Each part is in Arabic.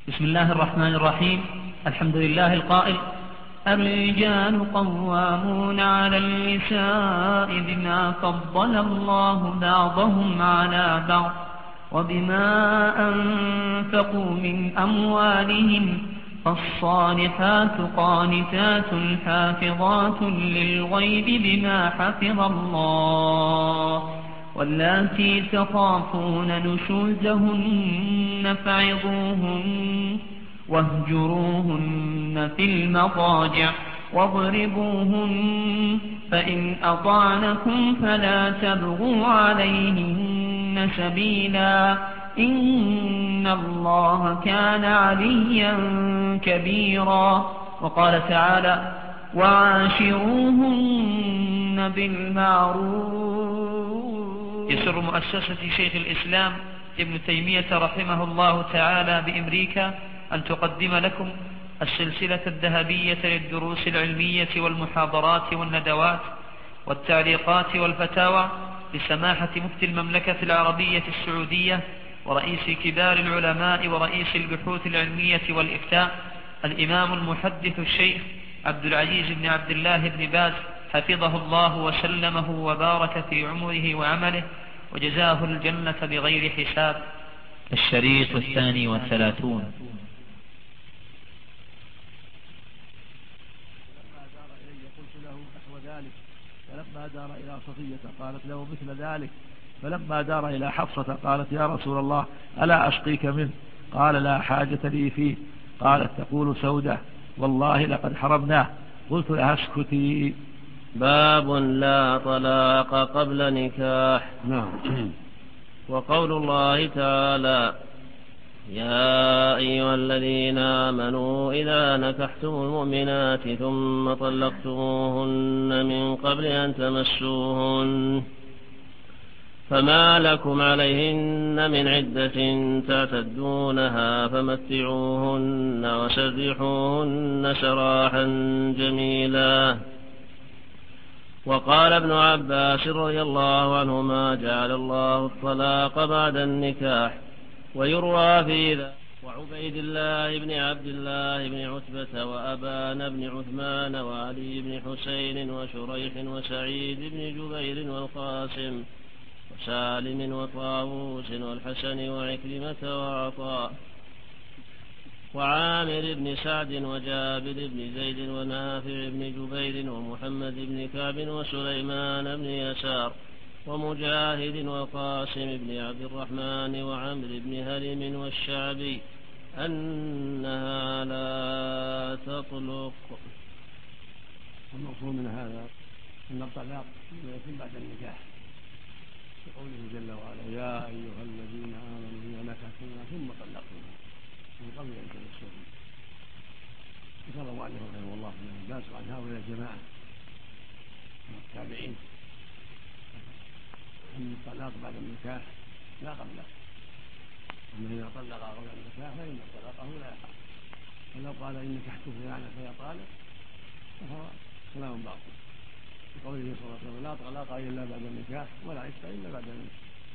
بسم الله الرحمن الرحيم. الحمد لله القائل: الرجال قوامون على النساء بما فضل الله بعضهم على بعض وبما أنفقوا من أموالهم، فالصالحات قانتات حافظات للغيب بما حفظ الله، واللاتي تخافون نشوزهن فعظوهن واهجروهن في المضاجع واضربوهن، فإن أطعنكم فلا تبغوا عليهن سبيلا، إن الله كان عليا كبيرا. وقال تعالى: وعاشروهن بالمعروف. يسر مؤسسة شيخ الإسلام ابن تيمية رحمه الله تعالى بأمريكا أن تقدم لكم السلسلة الذهبية للدروس العلمية والمحاضرات والندوات والتعليقات والفتاوى لسماحة مفتي المملكة العربية السعودية ورئيس كبار العلماء ورئيس البحوث العلمية والإفتاء الإمام المحدث الشيخ عبد العزيز بن عبد الله بن باز، حفظه الله وسلمه وبارك في عمره وعمله، وجزاه الجنة بغير حساب. الشريط 32. فلما دار إلى صفية قالت له مثل ذلك، فلما دار إلى حفصة قالت: يا رسول الله، ألا أشقيك منه؟ قال: لا حاجة لي فيه. قالت تقول سودة: والله لقد حرمناه. قلت لها: اسكتي. باب لا طلاق قبل نكاح. وقول الله تعالى: يا أيها الذين آمنوا إذا نكحتم المؤمنات ثم طلقتموهن من قبل أن تمسوهن فما لكم عليهن من عدة تعتدونها فمتعوهن وسرحوهن سراحا جميلا. وقال ابن عباس رضي الله عنهما: جعل الله الطلاق بعد النكاح. ويروى في ذا وعبيد الله بن عبد الله بن عتبة وأبان بن عثمان وعلي بن حسين وشريح وسعيد بن جبير والقاسم وسالم وطاووس والحسن وعكرمة وعطاء وعامر بن سعد وجابر بن زيد ونافع بن جبير ومحمد بن كعب وسليمان بن يسار ومجاهد وقاسم بن عبد الرحمن وعمر بن هرم والشعبي أنها لا تطلق. المقصود من هذا أن الطلاق يكون بعد النكاح، بقوله جل وعلا: يا أيها الذين آمنوا إذا نكحتموهن ثم طلقتموهن من قبل أن تمسوهن. ذكر المؤلف رحمه الله ابن عباس وعن هؤلاء الجماعة من التابعين أن الطلاق بعد النكاح لا قبله، أما إذا طلق قبل النكاح فإن طلاقه لا يقع. ولو قال إن نكحت فلانا فهي طالق فهو كلام باطل، بقوله صلى الله عليه وسلم: لا طلاق إلا بعد النكاح ولا عشق إلا بعد النكاح.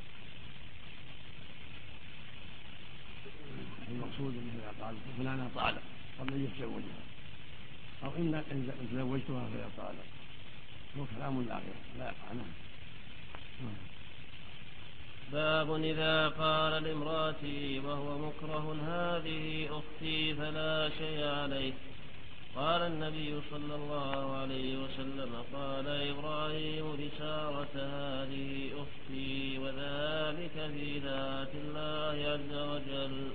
المقصود أنه إذا قال فلانا طالق قبل أن يتزوجها، أو إن تزوجتها فهي طالق، هو كلام لا يقع. باب إذا قال لامرأته وهو مكره: هذه أختي فلا شيء عليه. قال النبي صلى الله عليه وسلم: قال إبراهيم لسارة: هذه أختي، وذلك في ذات الله عز وجل.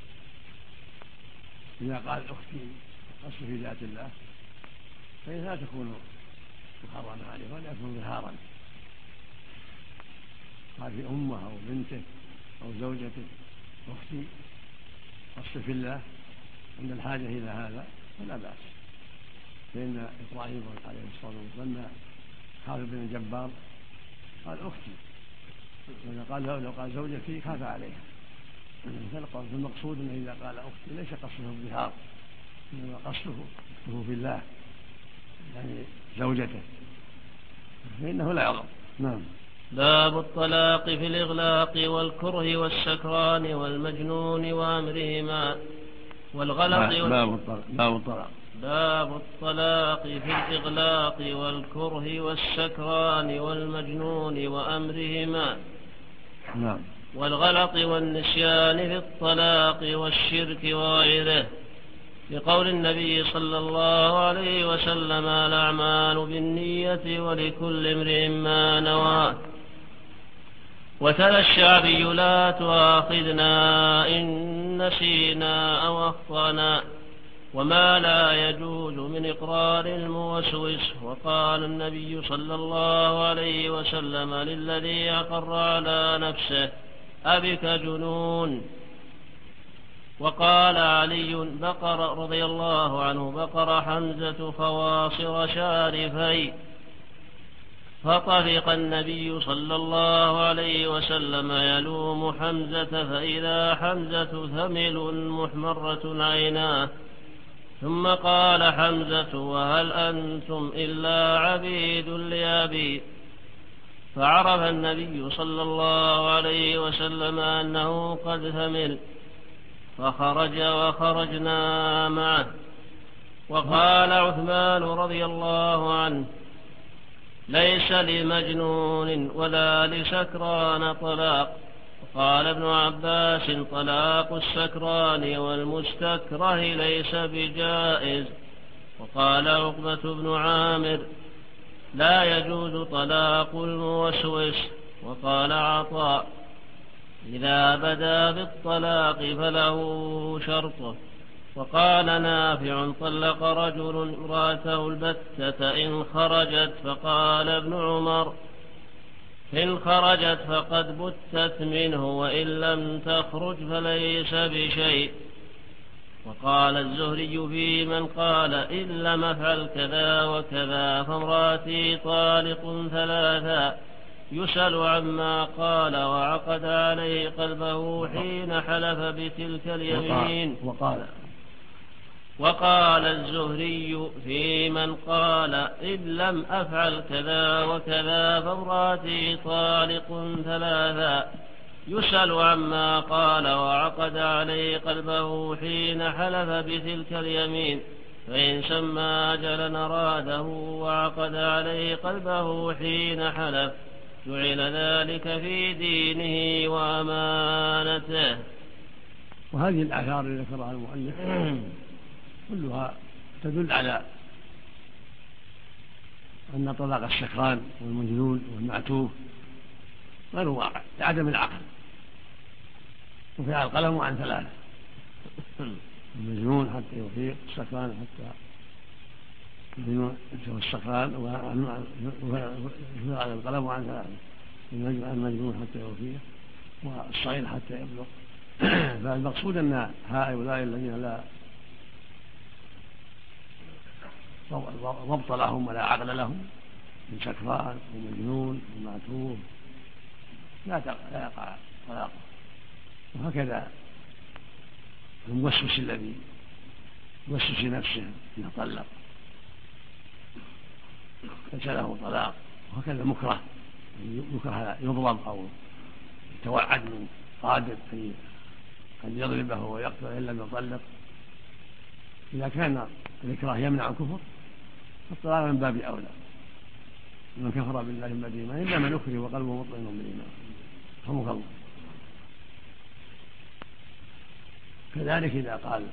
إذا قال أختي أصل في ذات الله فإنها تكون محرمة عليه ولا يكون ظهارا. قال في أمه أو بنته أو زوجته أختي أصل في الله عند الحاجة إلى هذا فلا بأس. فإن إبراهيم عليه الصلاة والسلام خالد بن الجبار قال أختي، لو قال زوجتي خاف عليها. فالمقصود أنه إذا قال أختي ليس قصده الظهار، إنما قصده أخته في الله يعني زوجته، فإنه لا يضر. نعم. باب الطلاق في الإغلاق والكره والسكران والمجنون وأمرهما. باب الطلاق في الإغلاق والكره والسكران والمجنون وأمرهما. نعم. والغلط والنسيان في الطلاق والشرك وغيره، لقول النبي صلى الله عليه وسلم: الأعمال بالنية ولكل امرئ ما نوى. وتلا الشعبي: لا تؤاخذنا إن نسينا أو أخطأنا، وما لا يجوز من إقرار الموسوس. وقال النبي صلى الله عليه وسلم للذي أقر على نفسه: أبك جنون. وقال علي: بقر رضي الله عنه: بقر حمزة خواصر شارفي. فطفق النبي صلى الله عليه وسلم يلوم حمزة، فإذا حمزة ثمل محمرة عيناه، ثم قال حمزة: وهل أنتم إلا عبيد لأبي؟ فعرف النبي صلى الله عليه وسلم أنه قد ثمل، فخرج وخرجنا معه. وقال عثمان رضي الله عنه: ليس لمجنون ولا لسكران طلاق. وقال ابن عباس: طلاق السكران والمستكره ليس بجائز. وقال عقبة بن عامر: لا يجوز طلاق الموسوس. وقال عطاء: إذا بدا بالطلاق فله شرطه. وقال نافع: طلق رجل امرأته البتة إن خرجت. فقال ابن عمر: إن خرجت فقد بتت منه، وإن لم تخرج فليس بشيء. وقال الزهري في من قال: إن لم أفعل كذا وكذا فامرأتي طالق ثلاثا، يسأل عما قال وعقد عليه قلبه حين حلف بتلك اليمين. وقال الزهري في من قال: إن لم أفعل كذا وكذا فامرأتي طالق ثلاثا، يسأل عما قال وعقد عليه قلبه حين حلف بتلك اليمين، فإن سمى أجلا أراده وعقد عليه قلبه حين حلف جعل ذلك في دينه وأمانته. وهذه الآثار التي ذكرها المؤلف كلها تدل على أن طلاق السكران والمجنون والمعتوه غير واقع لعدم العقل. وفيها القلم عن ثلاثة: المجنون حتى يفيق، السكران حتى المجنون السكران، وفيها القلم عن ثلاثة: المجنون حتى يفيق، والصغير حتى يبلغ. فالمقصود أن هؤلاء الذين لا ضبط لهم ولا عقل لهم من سكران ومجنون ومعتوه لا يقع طلاقه. وهكذا الموسوس الذي يوسوس نفسه انه طلق ليس له طلاق. وهكذا المكره يكره يضرب او يتوعد من قادر ان يضربه ويقتله ان لم يطلق. اذا كان الإكراه يمنع الكفر فالطلاق من باب أولى. من كفر بالله من بعد إيمانه إلا من أكره وقلبه مطمئن بالإيمان. رحمك الله. كذلك إذا قال: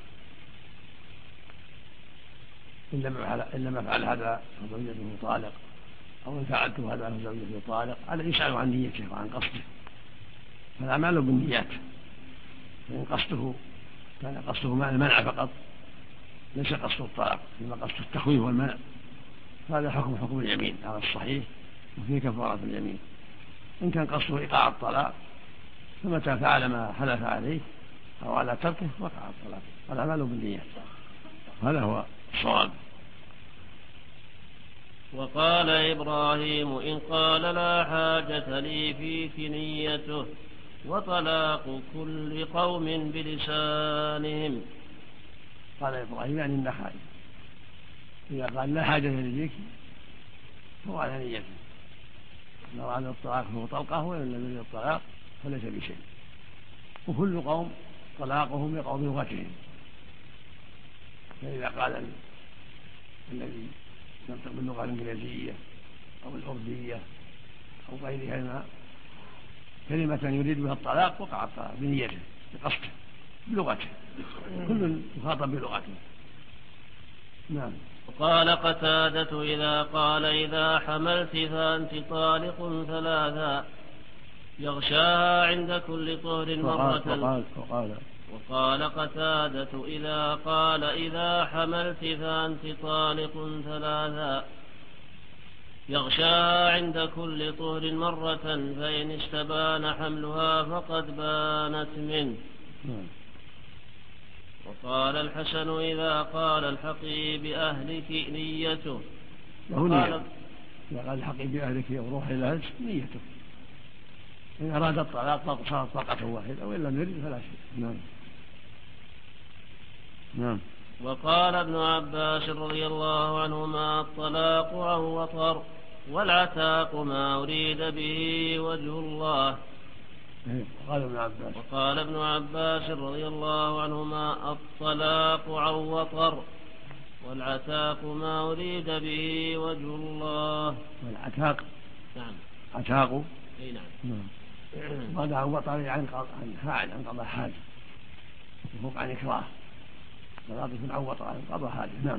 إن لم أفعل هذا فزوجته طالق، أو إن فعلت هذا فزوجته طالق، هذا يسأل عن نيته وعن قصده. فالأعمال بالنيات، فإن قصده كان قصده المنع فقط ليس قصد الطلاق، إنما قصد التخويف والمنع، فهذا حكم اليمين على الصحيح وفيه كفارة اليمين. إن كان قصده إيقاع الطلاق فمتى فعل ما حلف عليه أو على تركه وقع الطلاق. الأعمال بالنيات، هذا هو الصواب. وقال إبراهيم: إن قال لا حاجة لي فيك نيته، وطلاق كل قوم بلسانهم. قال إبراهيم يعني النخعي: إذا قال لا حاجة لي فيك فهو على نيته، لو أراد الطلاق فهو طلقه، وإن لم يرد الطلاق فليس بشيء. وكل قوم طلاقهم بقول لغتهم، فإذا قال الذي ينطق باللغة الإنجليزية أو الأردية أو غيرها كلمة يريد بها الطلاق وقع الطلاق بنيته بقصده بلغته، كل يخاطب بلغته. نعم. وقال قتادة إذا قال إذا حملت فأنت طالق ثلاثا يغشاها عند كل طهر مرة. وقال قتادة إذا قال إذا حملت فأنت طالق ثلاثا يغشاها عند كل طهر مرة فإن استبان حملها فقد بانت منه. وقال الحسن إذا قال الحقي بأهلك نيته إذا قال الحقي بأهلك وروحي إلى نيته، إن أراد الطلاق صارت طلقة واحدة وإن لم يرد فلا شيء. نعم. وقال ابن عباس رضي الله عنهما الطلاق عن وطر والعتاق ما أريد به وجه الله. وقال ابن عباس رضي الله عنهما الطلاق عن وطر والعتاق ما أريد به وجه الله. والعتاق نعم عتاق اي نعم. قال عن وطر عن قضاء حاجة وفوق عن إكراه، طلاق عن وطر عن قضاء حاجة. نعم.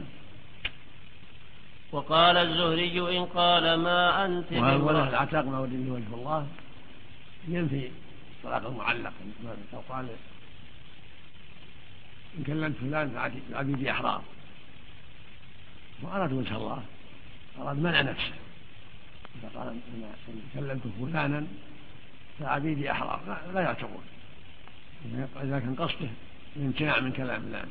وقال الزهري إن قال ما أنت وله العتاق ما أريد به وجه الله ينفي طلاق المعلق. لو قال إن كلمت فلان فعبيدي أحرار وأراد وجه الله، أراد منع نفسه، إذا قال إن كلمت فلانا فعبيدي أحرار لا يعتقون، إذا كان قصده الامتناع من كلام فلان.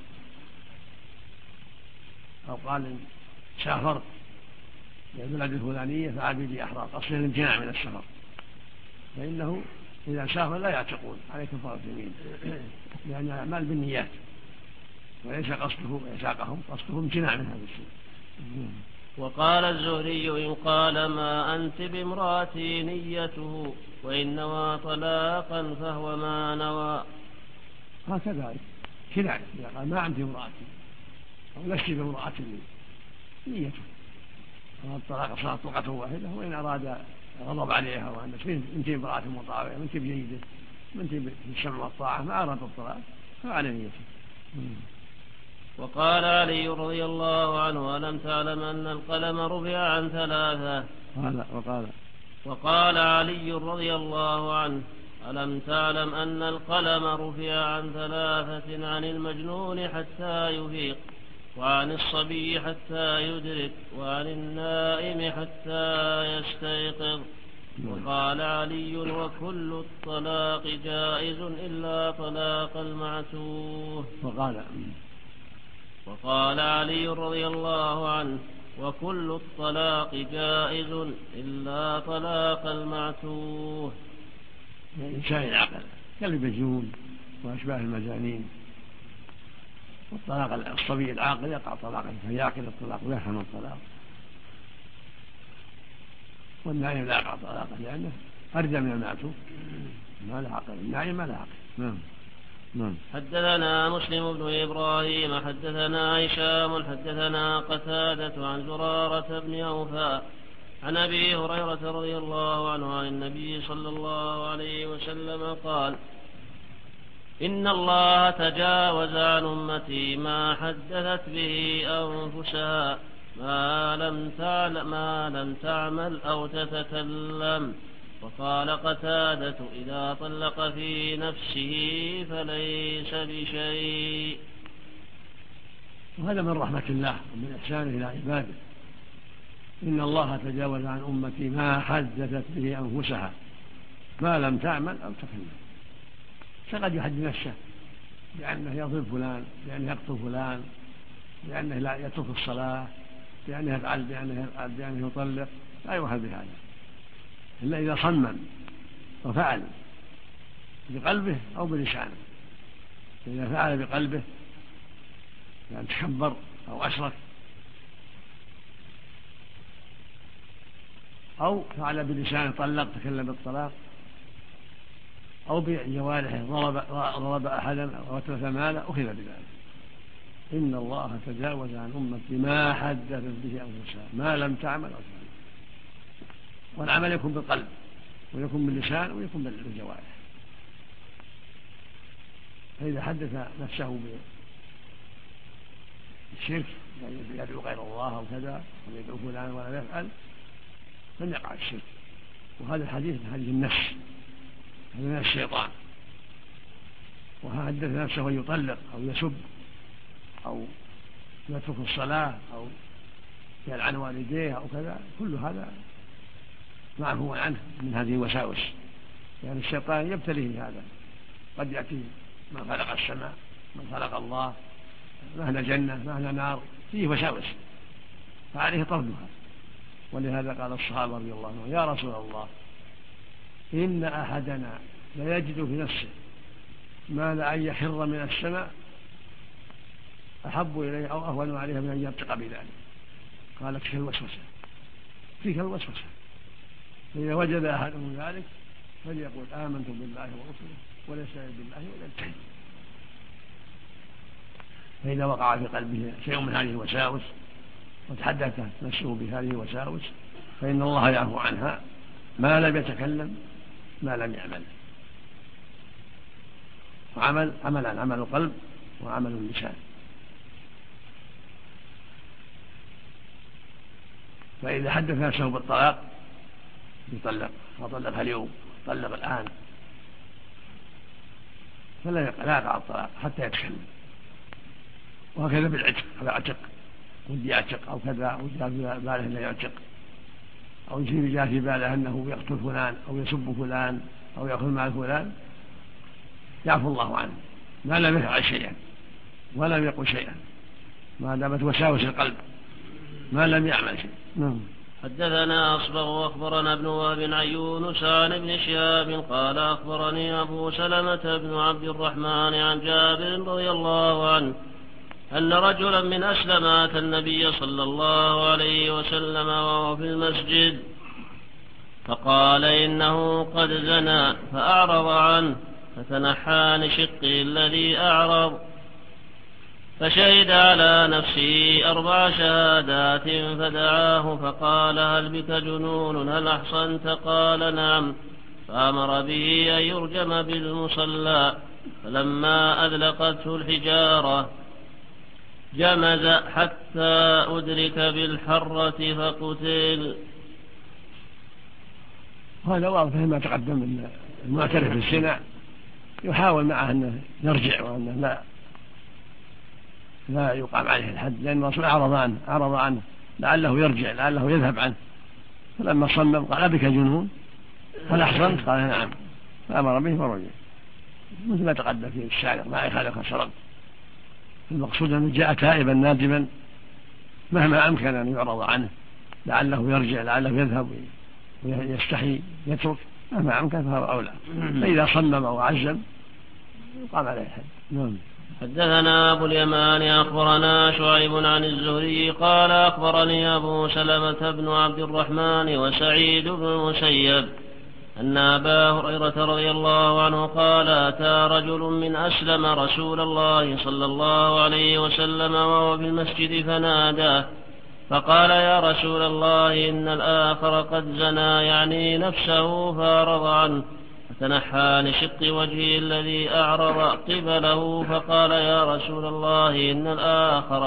أو قال إن سافرت إلى البلد الفلانية فعبيدي أحرار، قصده الامتناع من السفر، فإنه إذا سافر لا يعتقون عليه كفارة يمين، لأن الأعمال بالنيات وليس قصده إعتاقهم، قصده امتناع من هذا الشيء. وقال الزهري إن قال ما أنت بامرأتي نيته وإن نوى طلاقا فهو ما نوى. هكذا كذلك إذا قال ما أنت بامرأتي أو لست بامرأتي نيته، الطلاق صارت طلقة واحدة، وإن أراد غضب عليها وأن أنت امرأة مطاوعة وأنت بجيدة وأنت بالسمع والطاعة ما أراد الطلاق فعلى نيته. وقال علي رضي الله عنه ألم تعلم أن القلم رفع عن ثلاثة. وقال علي رضي الله عنه ألم تعلم أن القلم رفع عن ثلاثة عن المجنون حتى يفيق وعن الصبي حتى يدرك وعن النائم حتى يستيقظ. وقال علي وكل الطلاق جائز إلا طلاق المعتوه. وقال علي رضي الله عنه وكل الطلاق جائز إلا طلاق المعتوه. الإنسان العقل كالمجنون وأشباه المجانين، والطلاق الصبي العاقل يقع طلاقا فيعقل الطلاق ويفهم الطلاق، والنائم لا يقع طلاقا لأنه أرجى من المعتوه ما له عقل، النائم ما له عقل. نعم. حدثنا مسلم بن إبراهيم حدثنا هشام حدثنا قتادة عن زرارة بن أوفى عن أبي هريرة رضي الله عنه عن النبي صلى الله عليه وسلم قال إن الله تجاوز عن أمتي ما حدثت به أنفسها ما لم تعمل أو تتكلم. وقال قتادة إذا طلق في نفسه فليس بشيء. وهذا من رحمة الله ومن إحسانه إلى عباده، إن الله تجاوز عن أمتي ما حدثت به أنفسها ما لم تعمل أو تكلم. فقد يحدث نفسه بأنه يضرب فلان، بأنه يقتل فلان، بأنه لا يترك الصلاة، بأنه يفعل، بأنه يطلق، لا يوحى بهذا إلا إذا صمم وفعل بقلبه أو بلسانه. إذا فعل بقلبه يعني تكبر أو أشرك، أو فعل بلسانه طلق تكلم بالطلاق، أو بجوارحه ضرب أحدا أو أتلف ماله أخذ بذلك. إن الله تجاوز عن أمتي ما حدثت به أنفسها ما لم تعمل أو تفعل. والعمل يكون بالقلب ويكون باللسان ويكون بالجوارح. فإذا حدث نفسه بالشرك يدعو غير الله أو كذا أو يدعو فلان ولا يفعل لم يقع الشرك. وهذا الحديث حديث النفس، هذا من الشيطان. وحدث نفسه يطلق أو يسب أو يترك الصلاة أو يلعن والديه أو كذا، كل هذا معفو عنه من هذه الوساوس. يعني الشيطان يبتليه هذا، قد يأتي من خلق السماء، من خلق الله، ما هنا جنة ما هنا نار، فيه وساوس فعليه طردها. ولهذا قال الصحابة رضي الله عنهم: يا رسول الله إن أحدنا ليجد في نفسه ما لأن يخر من السماء أحب إليه أو أهون عليه من أن يرتقى بذلك. قال: فيك الوسوسة، فيك الوسوسة. فإذا وجد أحدهم ذلك فليقول آمنت بالله ورسله وليس بالله ولا ينتهي. فإذا وقع في قلبه شيء من هذه الوساوس وتحدث نفسه بهذه الوساوس فإن الله يعفو عنها ما لم يتكلم ما لم يعمل. عملان: عمل القلب وعمل اللسان. فإذا حدث نفسه بالطلاق يطلق، وطلق اليوم، طلق الآن، فلا يقع الطلاق حتى يتكلم. وهكذا بالعتق، على عتق ودي يعتق أو كذا، أو جاء في باله أنه يعتق، أو جاء في باله أنه يقتل فلان أو يسب فلان أو يأخذ مال فلان، يعفو الله عنه ما لم يفعل شيئا ولم يقل شيئا، ما دامت وساوس القلب ما لم يعمل شيء. نعم. حدثنا أصبغ وأخبرنا ابن وهب عن يونس عن ابن شهاب قال أخبرني أبو سلمة بن عبد الرحمن عن جابر رضي الله عنه أن رجلا من أسلم أتى النبي صلى الله عليه وسلم وهو في المسجد فقال إنه قد زنى فأعرض عنه فتنحى لشقه الذي أعرض فشهد على نفسه 4 شهادات فدعاه فقال: هل بك جنون؟ هل أحصنت؟ قال: نعم. فأمر به أن يرجم بالمصلى. فلما أذلقته الحجارة جمز حتى أدرك بالحرة فقتل. هذا واضح ما تقدم من المعترف بالزنا يحاول معه أنه يرجع وأنه لا يقام عليه الحد، لأن الرسول أعرض عنه لعله يرجع لعله يذهب عنه. فلما صمم قال: بك جنون؟ هل أحصنت؟ قال: نعم. فأمر به فرجع، مثل ما تقدم في الشارع ما يخالف سرق. المقصود أنه جاء تائبا نادما مهما أمكن أن يعرض عنه لعله يرجع لعله يذهب ويستحي يترك، مهما أمكن فهو أولى. فإذا صمم وعزم يقام عليه الحد. نعم. حدثنا أبو اليمان أخبرنا شعيب عن الزهري قال أخبرني أبو سلمة بن عبد الرحمن وسعيد بن المسيب أن أبا هريرة رضي الله عنه قال: أتى رجل من أسلم رسول الله صلى الله عليه وسلم وهو في المسجد فناداه فقال: يا رسول الله إن الآخر قد زنى، يعني نفسه، فأعرض عنه فتنحى لشق وجهه الذي أعرض قبله فقال: يا رسول الله إن الآخر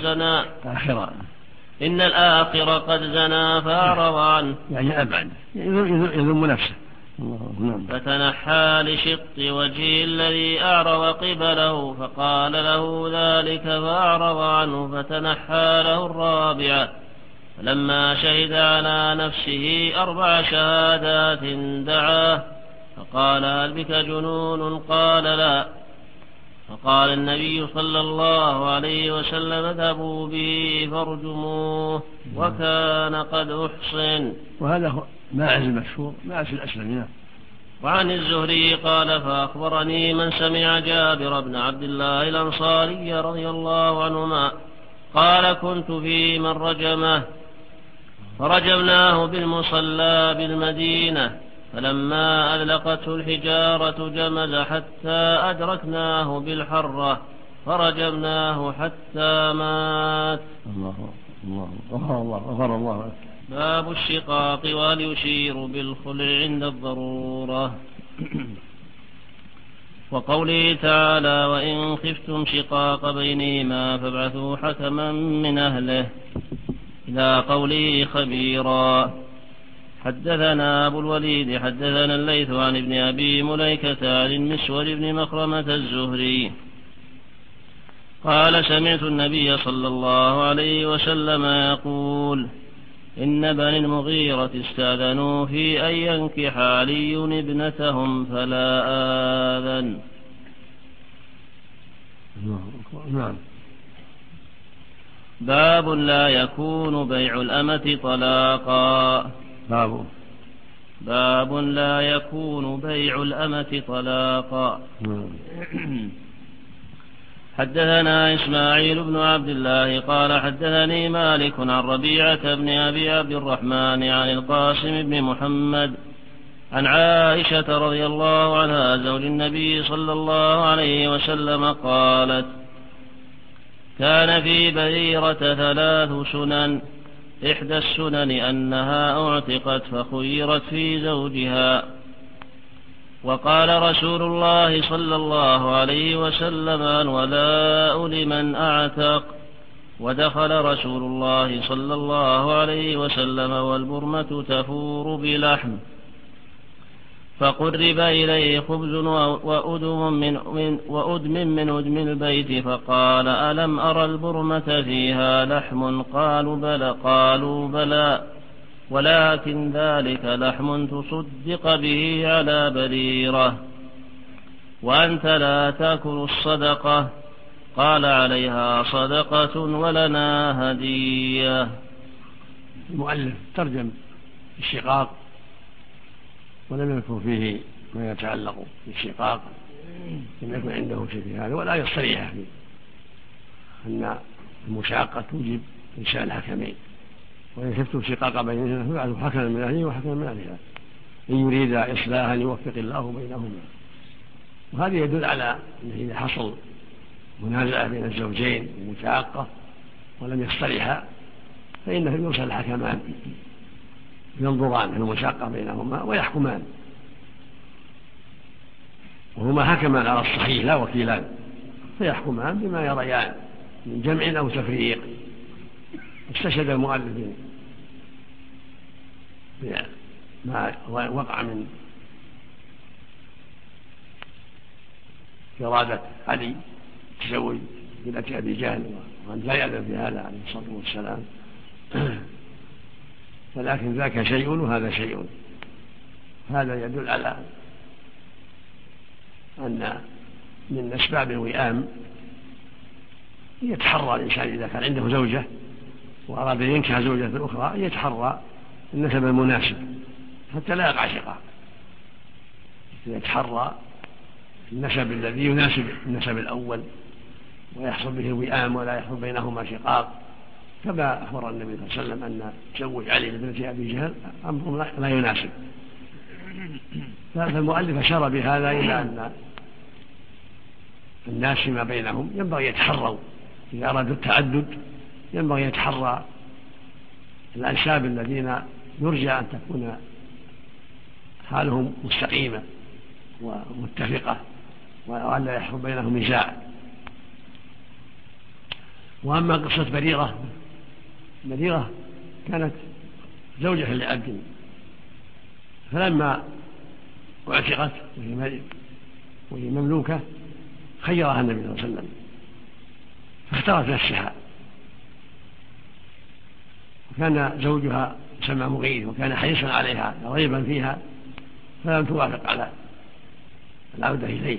قد زنى فأعرض عنه، يعني أبعد يذم نفسه. فتنحى لشق وجهه الذي أعرض قبله فقال له ذلك فأعرض عنه فتنحى له 4. فلما شهد على نفسه 4 شهادات دعاه فقال: هل بك جنون؟ قال: لا. فقال النبي صلى الله عليه وسلم: اذهبوا به فارجموه وكان قد أحصن. وهذا هو ماعز المشهور، ماعز الأسلمين. وعن الزهري قال: فأخبرني من سمع جابر بن عبد الله الأنصاري رضي الله عنهما قال: كنت في من رجمه فرجمناه بالمصلى بالمدينة، فلما أذلقته الحجارة جمز حتى أدركناه بالحرة فرجمناه حتى مات. غفر الله لك. باب الشقاق وهل يشير بالخلع عند الضرورة. وقوله تعالى وإن خفتم شقاق بينهما فابعثوا حكما من أهله إلى قوله خبيرا. حدثنا أبو الوليد حدثنا الليث عن ابن أبي مليكة عن المسور بن مخرمة الزهري قال سمعت النبي صلى الله عليه وسلم يقول إن بني المغيرة استأذنوا في أن ينكح علي ابنتهم فلا آذن. باب لا يكون بيع الأمة طلاقا. باب لا يكون بيع الأمة طلاقا. حدثنا إسماعيل بن عبد الله قال حدثني مالك عن ربيعة بن أبي عبد الرحمن عن القاسم بن محمد عن عائشة رضي الله عنها زوج النبي صلى الله عليه وسلم قالت كان في بريرة 3 سنن إحدى السنن أنها أعتقت فخيرت في زوجها. وقال رسول الله صلى الله عليه وسلم الولاء لمن أعتق. ودخل رسول الله صلى الله عليه وسلم والبرمة تفور بلحم فقرب إليه خبز وأدم من أدم البيت فقال ألم أرى البرمة فيها لحم قالوا بلى ولكن ذلك لحم تصدق به على بريرة وأنت لا تأكل الصدقة. قال عليها صدقة ولنا هدية. المؤلف ترجم الشقاق ولم يذكر فيه ما يتعلق بالشقاق لم يكن عنده شيء في هذا ولا يصريح فيه أن المشاقة توجب إنشاء الحكمين. وإن خفتم شقاق بينهما فابعثوا حكما من أهله وحكما من أهلها إن يريد إصلاحا يوفق الله بينهما. وهذا يدل على أنه إذا حصل منازعة بين الزوجين ومشاقة ولم يصطلحا فإنه يرسل الحكمان ينظران في المشاقة بينهما ويحكمان وهما حكمان على الصحيح لا وكيلان فيحكمان بما يريان من جمع أو تفريق. استشهد المؤلف بما وقع من إرادة علي تزوج بنت أبي جهل وأن لا يأذن في هذا عليه الصلاة والسلام ولكن ذاك شيء وهذا شيء. هذا يدل على أن من أسباب الوئام يتحرى الإنسان إذا كان عنده زوجة وأراد أن ينكح زوجة أخرى يتحرى النسب المناسب حتى لا يقع شقاق. يتحرى النسب الذي يناسب النسب الأول ويحصل به الوئام ولا يحصل بينهما شقاق كما أخبر النبي صلى الله عليه وسلم أن تزوج علي بنت أبي جهل أمر لا يناسب. فالمؤلف أشار بهذا إلى أن الناس فيما بينهم ينبغي يتحروا إذا أرادوا التعدد ينبغي يتحرى الأنساب الذين يرجى أن تكون حالهم مستقيمة ومتفقة وأن لا يحصل بينهم نزاع. وأما قصة بريرة كانت زوجة لعبد فلما اعتقت وهي مملوكة خيرها النبي صلى الله عليه وسلم فاختارت نفسها وكان زوجها يسمى مغيث وكان حريصا عليها رغيبا فيها فلم توافق على العودة إليه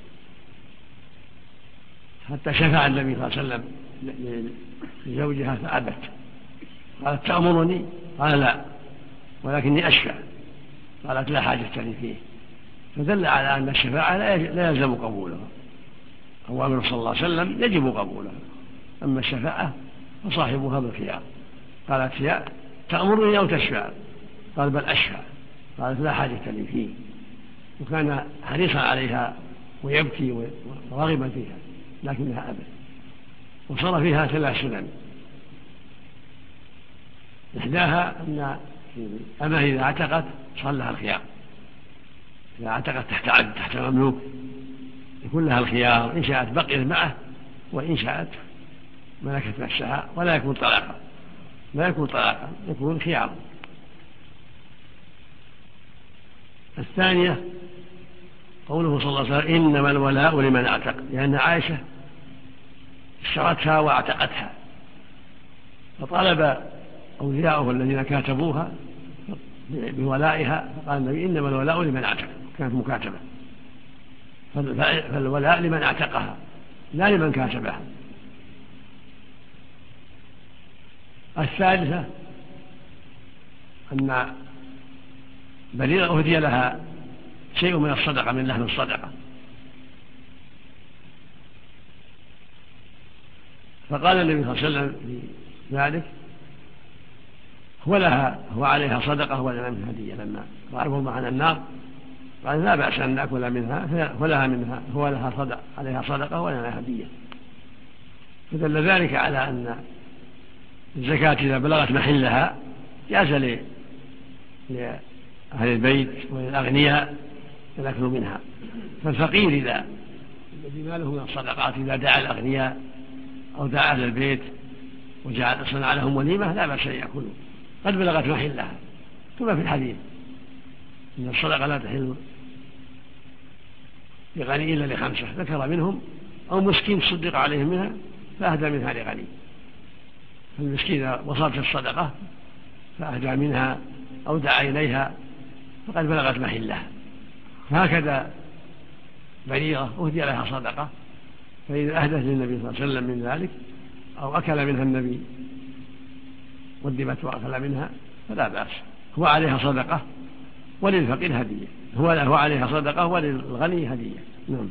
حتى شفع النبي صلى الله عليه وسلم لزوجها فأبت قالت تأمرني؟ قال لا ولكني أشفع. قالت لا حاجة لي فيه. فدل على أن الشفاعة لا يلزم قبولها. أوامر صلى الله عليه وسلم يجب قبولها أما الشفاعة فصاحبها بالخيار. قالت يا تأمرني أو تشفع؟ قال بل أشفع. قالت لا حاجة لي فيه وكان حريصا عليها ويبكي وراغبا فيها لكنها أبت، وصار فيها 3 سنن. إحداها أن الأمة إذا اعتقت صار لها الخيار، إذا اعتقت تحت عبد تحت مملوك يكون لها الخيار، إن شاءت بقيت معه وإن شاءت ملكت نفسها، ولا يكون طلاقا، لا يكون طلاقا، يكون خيارا. الثانية قوله صلى الله عليه وسلم إنما الولاء لمن اعتق، لأن عائشة اشترتها واعتقتها، فطالب أولياؤه الذين كاتبوها بولائها، فقال النبي إنما الولاء لمن اعتق، كانت مكاتبة، فالولاء لمن اعتقها لا لمن كاتبها. الثالثة أن بريرة أهدي لها شيء من الصدقة، من لحم الصدقة، فقال النبي صلى الله عليه وسلم في ذلك هو عليها صدقة ولنا منها هدية. لما رأوا معنا النار قال لا بأس أن نأكل منها، هو لها صدقة، عليها صدقة ولنا هدية. فدل ذلك على أن الزكاة إذا بلغت محلها جاز لأهل البيت وللأغنياء الأكل منها، فالفقير إذا الذي ماله من الصدقات إذا دعا الأغنياء أو دعا أهل البيت وجعل صنع لهم وليمة لا بأس أن يأكلوا قد بلغت محلها، كما في الحديث إن الصدقة لا تحل لغني إلا ل5، ذكر منهم أو مسكين صدق عليهم منها فأهدى منها لغني، فالمسكين إذا وصلت الصدقة فأهدى منها أو دعا إليها فقد بلغت محلها. فهكذا بريرة أهدي لها صدقة، فإذا أهدت للنبي صلى الله عليه وسلم من ذلك أو أكل منها النبي قدمت وأكل منها فلا بأس، هو عليها صدقة وللفقير هدية، هو عليها صدقة وللغني هدية. نعم.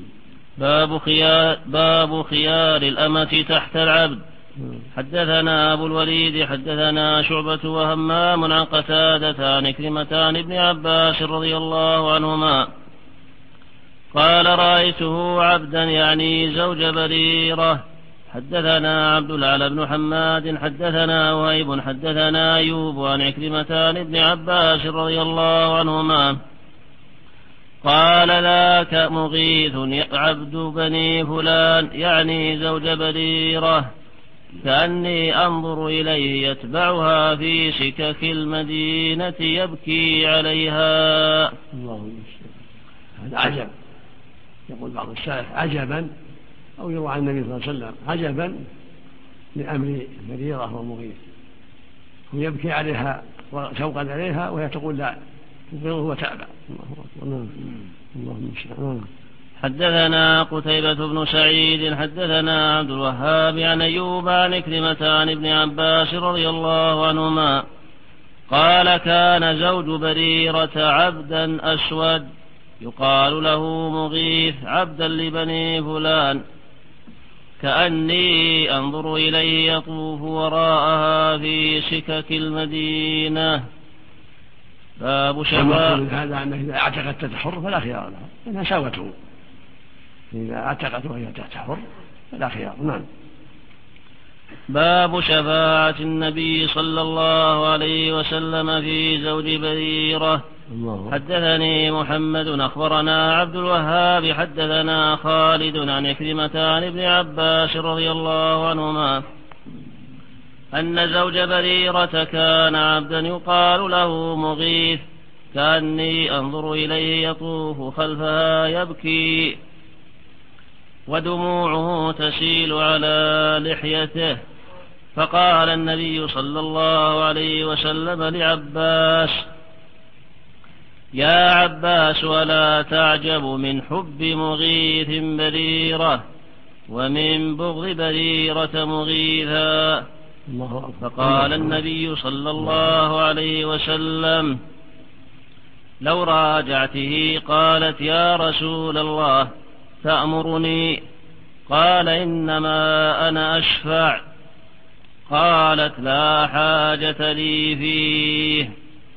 باب خيار الأمة تحت العبد. حدثنا أبو الوليد حدثنا شعبة وهمام عن قتادة عن عكرمة عن ابن عباس رضي الله عنهما قال رأيته عبدا يعني زوج بريرة. حدثنا عبد الأعلى بن حماد حدثنا وهيب حدثنا أيوب عن عكرمة عن ابن عباس رضي الله عنهما قال ذاك مغيث عبد بني فلان يعني زوج بريرة، كأني أنظر إليه يتبعها في سكك المدينة يبكي عليها. الله هذا عجب، يقول بعض السلف عجبا، أو يروى عن النبي صلى الله عليه وسلم عجبا لأمر بريرة ومغيث، ويبكي عليها شوقا عليها وهي تقول لا تبغضه وتأبى. اللهم صل. حدثنا قتيبة بن سعيد حدثنا عبد الوهاب عن أيوب عن عكرمة عن ابن عباس رضي الله عنهما قال كان زوج بريرة عبدا أسود يقال له مغيث عبدا لبني فلان، كأني أنظر إليه يطوف وراءها في سكك المدينة. باب شفاعة. هذا أنه إذا اعتقدت تحر فلا خيار لها، إنها ساوته، إذا اعتقدت وهي تحر فلا خيار. نعم. باب شفاعة النبي صلى الله عليه وسلم في زوج بريرة. حدثني محمد أخبرنا عبد الوهاب حدثنا خالد عن عكرمة عن ابن عباس رضي الله عنهما أن زوج بريرة كان عبدا يقال له مغيث، كأني أنظر إليه يطوف خلفها يبكي ودموعه تسيل على لحيته، فقال النبي صلى الله عليه وسلم لعباس يا عباس ولا تعجب من حب مغيث بريرة ومن بغض بريرة مغيثا. فقال النبي صلى الله عليه وسلم لو راجعته قالت يا رسول الله تأمرني؟ قال إنما أنا أشفع. قالت لا حاجة لي فيه.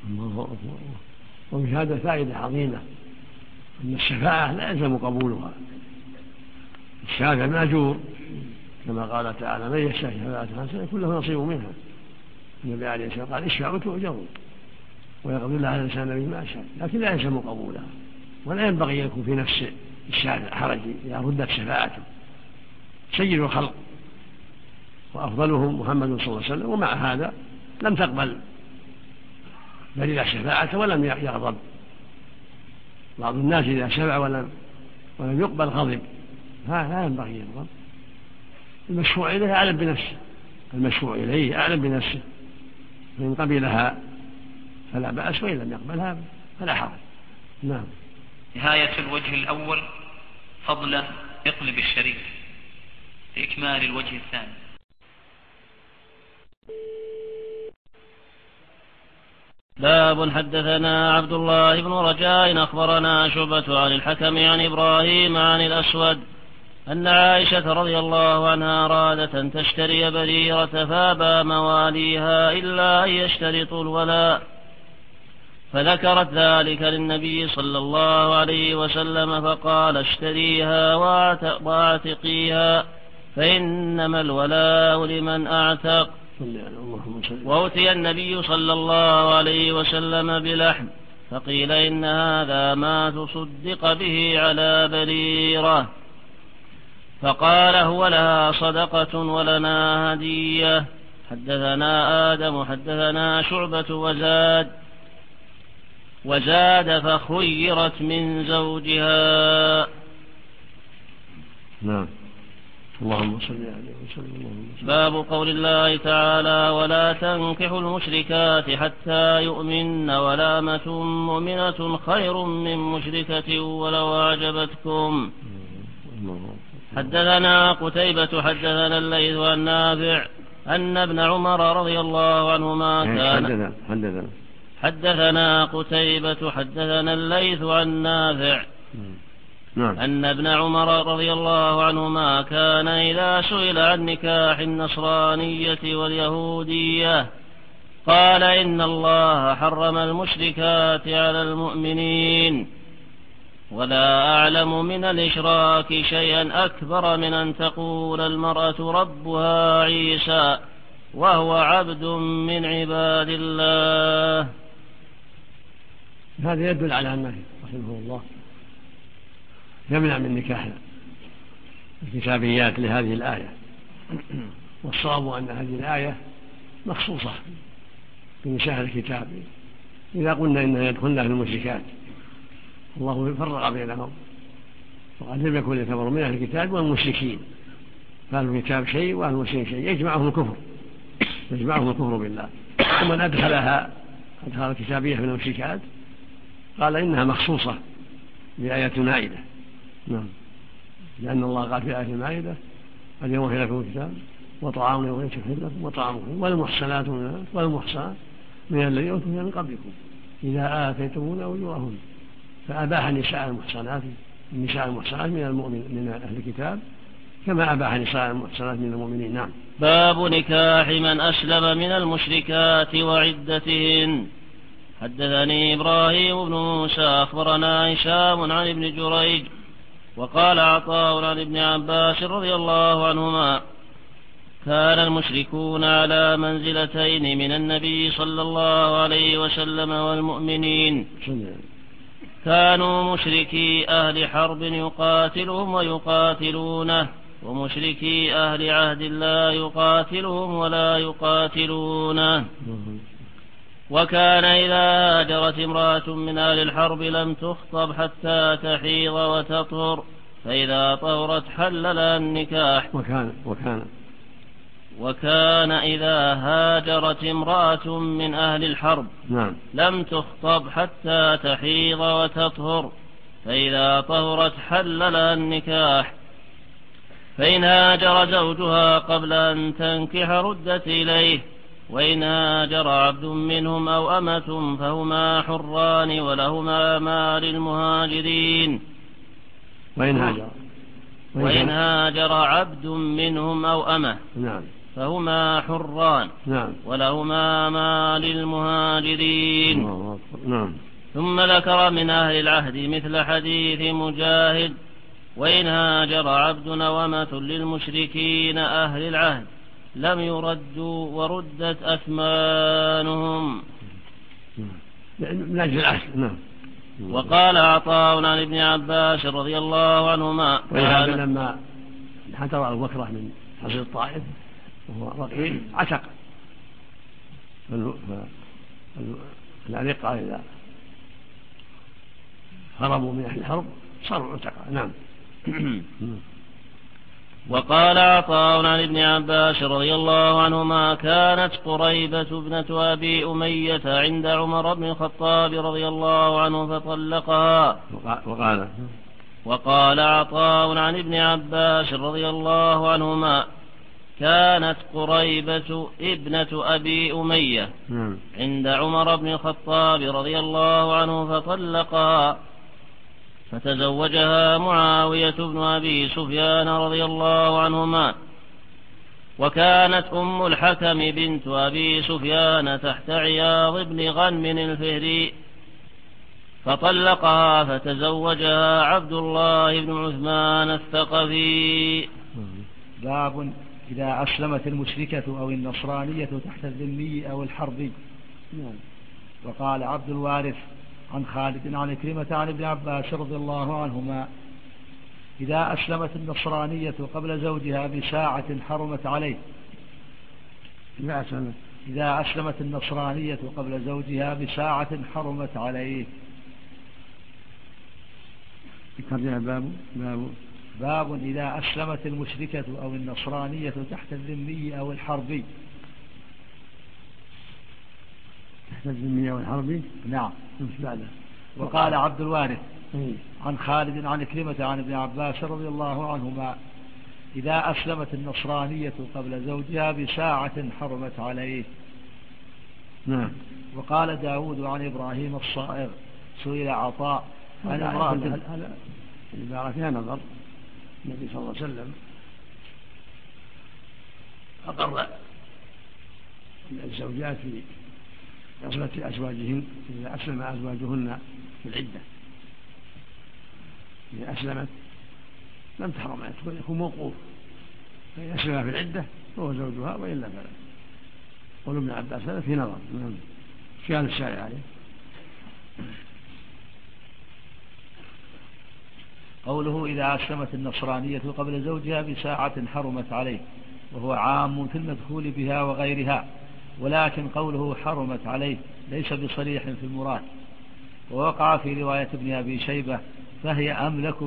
وفي هذا فائدة عظيمة، أن الشفاعة لا يلزم قبولها، الشافع مأجور كما قال تعالى من يشفع شفاعة حسنة يكون له نصيب منها. النبي عليه الصلاة والسلام قال اشفعوا تؤجروا ويقضي الله على لسان النبي ما شاء، لكن لا يلزم قبولها، ولا ينبغي أن يكون في نفس الشافع حرج إذا ردت شفاعته. سيد الخلق وأفضلهم محمد صلى الله عليه وسلم، ومع هذا لم تقبل بريدة شفاعته ولم يغضب. بعض الناس إذا شفع ولم يقبل غضب، لا ينبغي يغضب. المشفوع إليه أعلم بنفسه، المشفوع إليه أعلم بنفسه، فإن قبلها فلا بأس، وإن لم يقبلها فلا حرج. نعم. نهاية الوجه الأول فضل اقلب الشريف لإكمال الوجه الثاني. باب حدثنا عبد الله بن رجاء أخبرنا شعبة عن الحكم عن إبراهيم عن الأسود أن عائشة رضي الله عنها أرادت أن تشتري بريرة فابى مواليها إلا أن يشترطوا الولاء، فذكرت ذلك للنبي صلى الله عليه وسلم فقال اشتريها واعتقيها فإنما الولاء لمن أعتق. وأتي النبي صلى الله عليه وسلم بلحم فقيل إن هذا ما تصدق به على بريرة، فقال هو لها صدقة ولنا هدية. حدثنا آدم حدثنا شعبة وزاد فخيرت من زوجها. نعم. اللهم صل عليه وسلم. باب قول الله تعالى ولا تنكحوا المشركات حتى يؤمن ولا أمة مؤمنة خير من مشركة ولو أعجبتكم. حدثنا قتيبة حدثنا الليث عن نافع أن ابن عمر رضي الله عنهما كان حدثنا قتيبة حدثنا الليث عن نافع أن ابن عمر رضي الله عنهما كان إذا سئل عن نكاح النصرانية واليهودية قال إن الله حرم المشركات على المؤمنين، ولا أعلم من الإشراك شيئا أكبر من أن تقول المرأة ربها عيسى وهو عبد من عباد الله. هذا يدل على أنه رحمه الله يمنع من نكاح الكتابيات لهذه الآية، والصواب أن هذه الآية مخصوصة بنساء الكتاب إذا قلنا إنها يدخلن في المشركات. الله فرق بينهم وقد لم يكن يعتبر من أهل الكتاب والمشركين، فأهل الكتاب شيء وأهل المشركين شيء، يجمعهم الكفر بالله. ومن أدخل الكتابية من المشركات قال إنها مخصوصة بآية المائدة. نعم. لأن الله قال في آية المائدة اليوم أحل لكم الكتاب وطعام يوم يحل لكم وطعامكم والمحصنات من الذين أوتوا من قبلكم إذا آتيتمون أجورهن، فأباح النساء المحصنات من أهل الكتاب كما أباح نساء المحصنات من المؤمنين. نعم. باب نكاح من أسلم من المشركات وعدتهن. حدثني إبراهيم بن موسى أخبرنا هشام عن ابن جريج وقال عطاء عن ابن عباس رضي الله عنهما كان المشركون على منزلتين من النبي صلى الله عليه وسلم والمؤمنين، كانوا مشركي أهل حرب يقاتلهم ويقاتلونه، ومشركي أهل عهد لا يقاتلهم ولا يقاتلونه. وكان إذا هاجرت امرأة من أهل الحرب لم تخطب حتى تحيض وتطهر، فإذا طهرت حل لها النكاح. وكان إذا هاجرت امرأة من أهل الحرب لم تخطب حتى تحيض وتطهر، فإذا طهرت حل لها النكاح. فإن هاجر زوجها قبل أن تنكح ردت إليه، وإن هاجر عبد منهم أو أمة فهما حران ولهما ما للمهاجرين. وإن هاجر عبد منهم أو أمة فهما حران ولهما ما للمهاجرين. ثم ذكر من أهل العهد مثل حديث مجاهد وإن هاجر عبد وأمة للمشركين أهل العهد لم يردوا وردت أثمانهم. من أجل العهد. نعم. وقال عطاء عن ابن عباس رضي الله عنهما ولهذا لما حضر أبو بكر من حصر الطائف وهو رقيق عتق، فالأرقة إذا هربوا من أهل الحرب صاروا عتقا. نعم. وقال عطاء عن ابن عباس رضي الله عنهما كانت قريبة ابنة أبي أمية عند عمر بن الخطاب رضي الله عنه فطلقها. وقال عطاء عن ابن عباس رضي الله عنهما كانت قريبة ابنة أبي أمية عند عمر بن الخطاب رضي الله عنه فطلقها فتزوجها معاوية بن أبي سفيان رضي الله عنهما، وكانت أم الحكم بنت أبي سفيان تحت عياض بن غنم الفهري فطلقها فتزوجها عبد الله بن عثمان الثقفي. باب إذا أسلمت المشركة أو النصرانية تحت الذمي أو الحربي. وقال عبد الوارث عن خالد عن كريمة عن ابن عباس رضي الله عنهما إذا أسلمت النصرانية قبل زوجها بساعة حرمت عليه. إذا أسلمت النصرانية قبل زوجها بساعة حرمت عليه. باب إذا أسلمت المشركة أو النصرانية تحت الذمي أو الحربي. تحت الذمي أو الحربي. نعم. وقال عبد الوارث عن خالد عن كريمة عن ابن عباس رضي الله عنهما إذا أسلمت النصرانية قبل زوجها بساعة حرمت عليه. نعم. وقال داود عن إبراهيم الصائغ سئل عطاء عن امرأة. العبارة فيها نظر. النبي صلى الله عليه وسلم أقر الزوجات في عصمة أزواجهن إذا أسلم أزواجهن في العدة. إذا أسلمت لم تحرم يكون موقوف، فإن أسلم في العدة فهو زوجها وإلا فلا. قول ابن عباس هذا في نظر. كان الشارع عليه. قوله إذا أسلمت النصرانية قبل زوجها بساعة حرمت عليه وهو عام في المدخول بها وغيرها، ولكن قوله حرمت عليه ليس بصريح في المراد. ووقع في رواية ابن أبي شيبة فهي أملك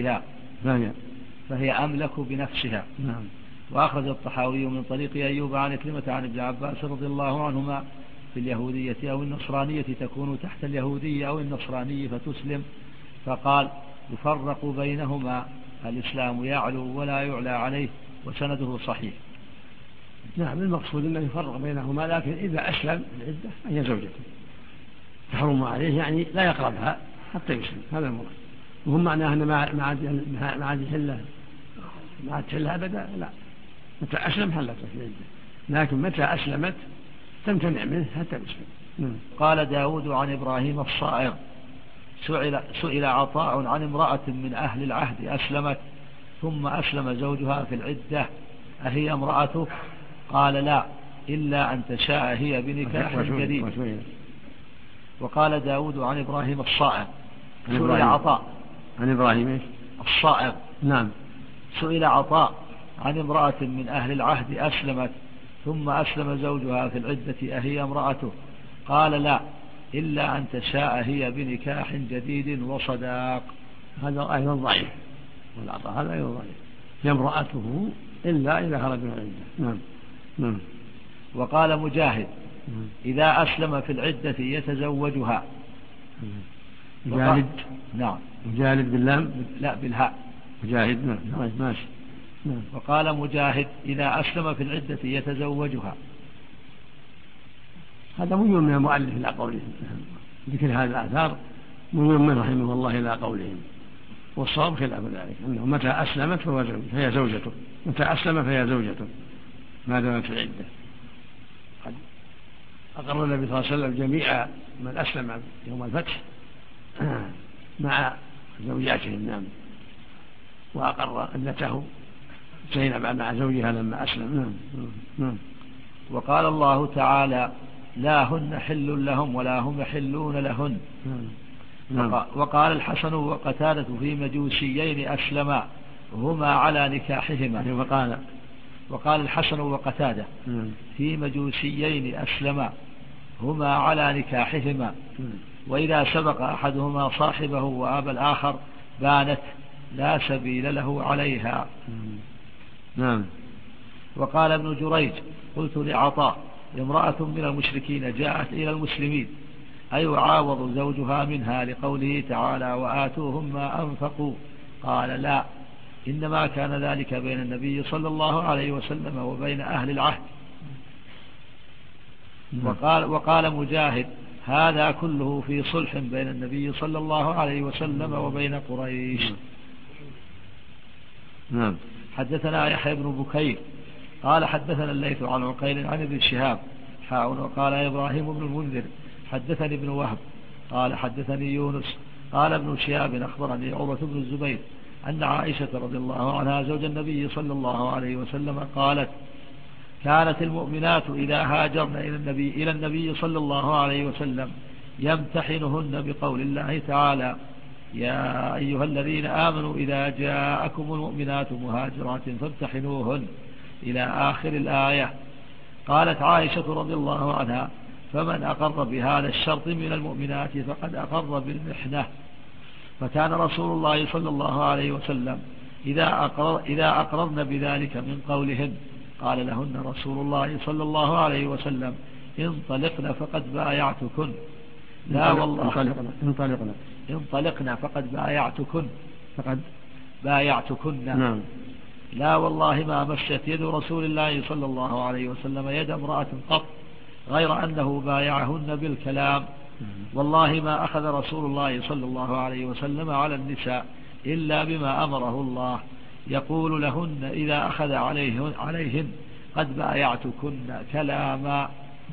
بنفسها. نعم. وأخرج الطحاوي من طريق أيوب عن كلمة عن ابن عباس رضي الله عنهما في اليهودية أو النصرانية تكون تحت اليهودي أو النصراني فتسلم، فقال يفرق بينهما الإسلام يعلو ولا يعلى عليه، وسنده صحيح. نعم. المقصود أنه يفرق بينهما، لكن إذا أسلم العدة فهي زوجته تحرم عليه، يعني لا يقربها حتى يسلم. هذا المراد. وهم معناه أن ما عاد تحلها أبدا، لا، متى أسلم حلت في العدة، لكن متى أسلمت تمتنع منه حتى يسلم. قال داود عن إبراهيم الصائغ سئل عطاء عن امرأة من أهل العهد أسلمت ثم أسلم زوجها في العدة أهي امرأته؟ قال لا، إلا أن تشاء هي بنكاح جديد. وقال داود عن إبراهيم الصائغ سئل عطاء عن إبراهيم الصائغ. نعم. سئل عطاء عن امرأة من أهل العهد أسلمت ثم أسلم زوجها في العدة أهي امرأته؟ قال لا، إلا أن تشاء هي بنكاح جديد وصداق. هذا أيضا ضعيف، والعطاء هذا أيضا ضعيف. هي امرأته إلا إذا خرج من العدة. نعم. وقال مجاهد إذا أسلم في العدة يتزوجها. مجاهد. نعم. مجاهد باللام؟ لا، بالهاء. مجاهد. نعم. ماشي. نعم. وقال مجاهد إذا أسلم في العدة يتزوجها. هذا ميول من المؤلف إلى قولهم، ذكر هذه الآثار ميول من رحمه الله إلى قولهم، والصواب خلاف ذلك، أنه متى أسلمت فهي زوجته، متى أسلم فهي زوجته ما دامت في العدة. قد أقر النبي صلى الله عليه وسلم جميع من أسلم يوم الفتح مع زوجاتهم. نعم. وأقر ابنته زينب مع زوجها لما أسلم. نعم. وقال الله تعالى لا هن حل لهم ولا هم يحلون لهن. وقال الحسن وقتادة في مجوسيين أسلما هما على نكاحهما. وقال الحسن وقتادة في مجوسيين أسلما هما على نكاحهما، وإذا سبق أحدهما صاحبه وأبى الآخر بانت لا سبيل له عليها. نعم. وقال ابن جريج قلت لعطاء امرأة من المشركين جاءت إلى المسلمين أيعاوض زوجها منها لقوله تعالى وآتوهم ما أنفقوا؟ قال لا، إنما كان ذلك بين النبي صلى الله عليه وسلم وبين أهل العهد. وقال مجاهد هذا كله في صلح بين النبي صلى الله عليه وسلم وبين قريش. نعم. حدثنا يحيى بن بكير قال حدثنا الليث عن عقيل عن ابن شهاب وقال إبراهيم بن المنذر حدثني ابن وهب قال حدثني يونس قال ابن شهاب أخبرني عروة بن الزبير أن عائشة رضي الله عنها زوج النبي صلى الله عليه وسلم قالت كانت المؤمنات إذا هاجرن إلى النبي صلى الله عليه وسلم يمتحنهن بقول الله تعالى يا أيها الذين آمنوا إذا جاءكم المؤمنات مهاجرات فامتحنوهن إلى آخر الآية. قالت عائشة رضي الله عنها فمن أقر بهذا الشرط من المؤمنات فقد أقر بالمحنة. فكان رسول الله صلى الله عليه وسلم إذا أقررن بذلك من قولهن قال لهن رسول الله صلى الله عليه وسلم انطلقن فقد بايعتكن. لا والله انطلقن فقد بايعتكن. نعم. لا والله ما مست يد رسول الله صلى الله عليه وسلم يد امرأة قط غير أنه بايعهن بالكلام. والله ما أخذ رسول الله صلى الله عليه وسلم على النساء إلا بما أمره الله يقول لهن إذا أخذ عليهن قد بايعتكن كلاما.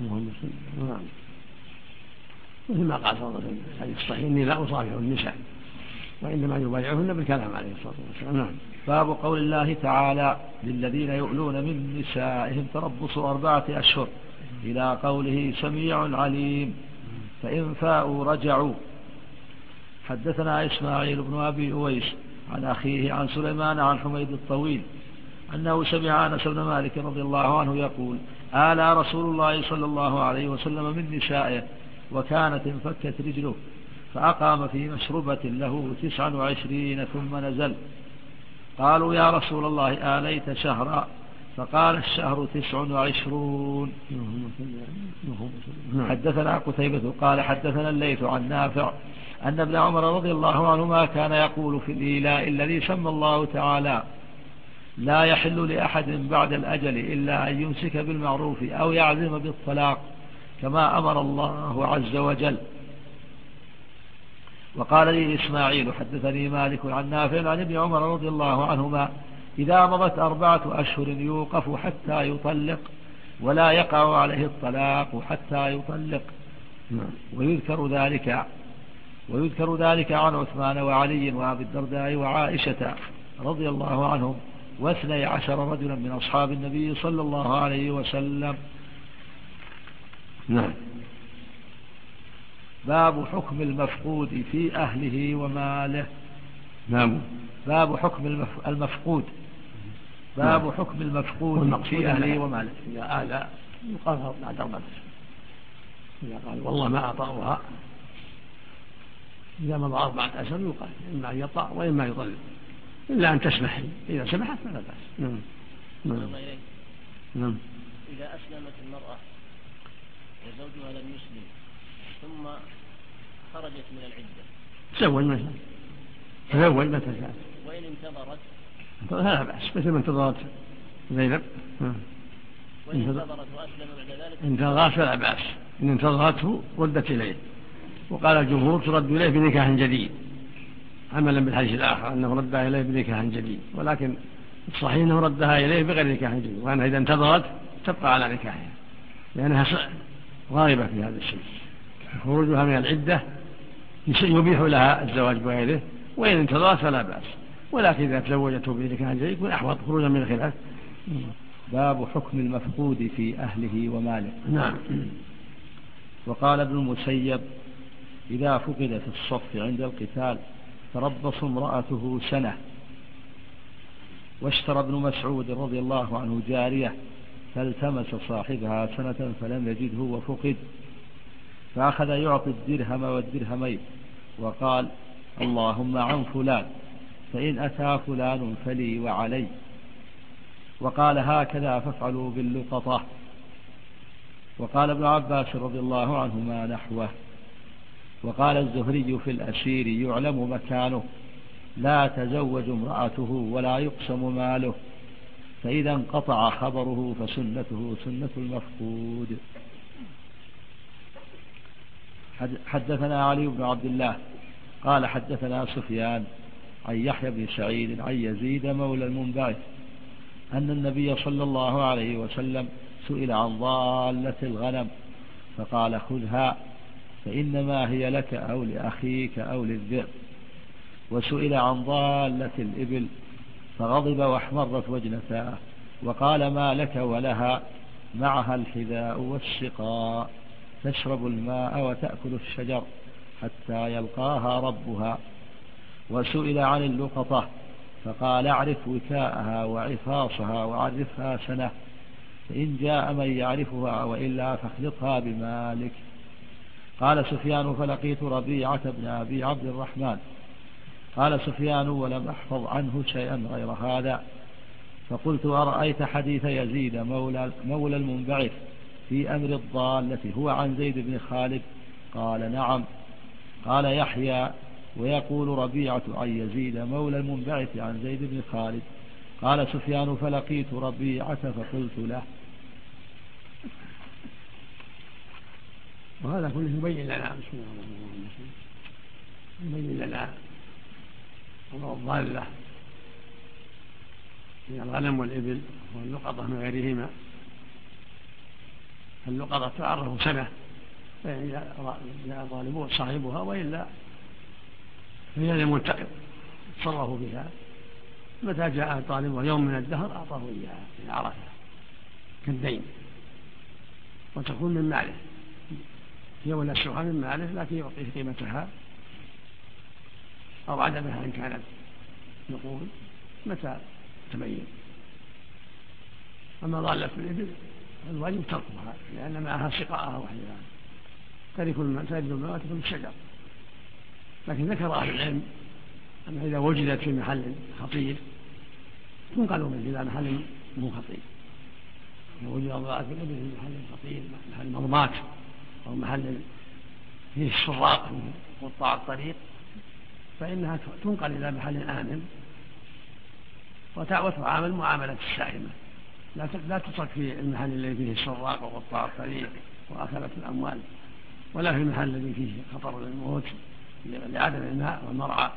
مثل ما قال صلى الله عليه وسلم حديث الصحيح إني لا أصافح النساء وإنما يبايعهن بالكلام عليه الصلاة والسلام. نعم. باب قول الله تعالى للذين يؤلون من نسائهم تربص 4 أشهر إلى قوله سميع عليم فإن فاءوا رجعوا. حدثنا إسماعيل بن أبي أويس عن أخيه عن سليمان عن حميد الطويل أنه سمع أنس بن مالك رضي الله عنه يقول آلى رسول الله صلى الله عليه وسلم من نسائه وكانت انفكت رجله فأقام في مشربة له 29 ثم نزل. قالوا يا رسول الله آليت شهرا؟ فقال الشهر 29. حدثنا قتيبة قال حدثنا الليث عن نافع أن ابن عمر رضي الله عنهما كان يقول في الإيلاء الذي سمى الله تعالى لا يحل لأحد بعد الأجل إلا أن يمسك بالمعروف أو يعزم بالطلاق كما أمر الله عز وجل. وقال لي إسماعيل حدثني مالك عن نافع عن ابن عمر رضي الله عنهما إذا مضت 4 أشهر يوقف حتى يطلق ولا يقع عليه الطلاق حتى يطلق. ويذكر ذلك عن عثمان وعلي وأبي الدرداء وعائشة رضي الله عنهم 12 رجلا من أصحاب النبي صلى الله عليه وسلم. نعم. باب حكم المفقود في أهله وماله. نعم. باب حكم المفقود. باب حكم المفقود في أهله وماله. إذا آلى يقال بعد 4 أشهر. إذا قال والله ما أعطاها إذا مضى 4 أشهر يقال إما أن يطأ وإما يطلق إلا أن تسمح. إذا سمحت فلا بأس. نعم. إذا أسلمت المرأة وزوجها لم يسلم ثم خرجت من العدة تزوج مثلا وإن انتظرت فلا بأس مثل ما انتظرت زينب. وإن انتظرت وأسلم بعد ذلك انتظرت فلا بأس. إن انتظرته ردت إليه. وقال الجمهور ترد إليه بنكاح جديد عملا بالحديث الآخر أنه ردها إليه بنكاح جديد، ولكن الصحيح أنه ردها إليه بغير نكاح جديد، وأنها إذا انتظرت تبقى على نكاحها لأنها راغبة في هذا الشيء. خروجها من العدة يبيح لها الزواج بغيره، وإن انتظرت فلا بأس. ولكن إذا تزوجته بنكاح جديد يكون أحوط خروجا من الخلاف. باب حكم المفقود في أهله وماله. نعم. وقال ابن المسيب إذا فقد في الصف عند القتال تربص امرأته سنة. واشترى ابن مسعود رضي الله عنه جارية فالتمس صاحبها سنة فلم يجده وفقد، فأخذ يعطي الدرهم والدرهمين وقال اللهم عن فلان فإن أتى فلان فلي وعلي. وقال هكذا فافعلوا باللقطة. وقال ابن عباس رضي الله عنهما نحوه. وقال الزهري في الأسير يعلم مكانه لا تزوج امرأته ولا يقسم ماله، فإذا انقطع خبره فسنته سنة المفقود. حدثنا علي بن عبد الله قال حدثنا سفيان عن يحيى بن سعيد عن يزيد مولى المنبعث أن النبي صلى الله عليه وسلم سئل عن ضالة الغنم فقال خذها فإنما هي لك أو لأخيك أو للذئب. وسئل عن ضالة الإبل فغضب واحمرت وجنتاه وقال ما لك ولها معها الحذاء والسقاء تشرب الماء وتأكل الشجر حتى يلقاها ربها. وسئل عن اللقطة فقال اعرف وكاءها وعفاصها وعرفها سنة، فإن جاء من يعرفها وإلا فاخلطها بمالك. قال سفيان فلقيت ربيعة بن أبي عبد الرحمن. قال سفيان ولم أحفظ عنه شيئا غير هذا، فقلت أرأيت حديث يزيد مولى المنبعث في أمر الضالة هو عن زيد بن خالد؟ قال نعم. قال يحيى ويقول ربيعة عن يزيد مولى المنبعث عن زيد بن خالد. قال سفيان فلقيت ربيعة فقلت له. وهذا كله يبين لنا بسم الله الرحمن الرحيم يبين لنا أمر الضالة من الغنم والإبل واللقطة من غيرهما. اللقطة تعرف سنة فإن جاء طالبه صاحبها وإلا فهي المنتقم تصرفوا بها. متى جاء طالبه يوم من الدهر أعطاه إياها إن عرفها كالدين، وتكون من ماله هي ولا السوحة من ماله لكن يعطيه قيمتها أو عدمها إن كانت نقول متى تبين. أما ضالة الإبل الواجب تركها لأن معها سقاءها وحدها ترك الماء تكون الشجر. لكن ذكر أهل العلم أن إذا وجدت في محل خطير تنقل منه إلى محل مو خطير. إذا وجد ضالة الإبل في محل خطير محل مرمات أو محل فيه السراق قطاع الطريق فإنها تنقل إلى محل آمن وتعامل معاملة السائمة، لا تترك في المحل الذي فيه السراق وقطاع الطريق وأكلة الأموال، ولا في المحل الذي فيه خطر للموت لعدم الماء والمرعى.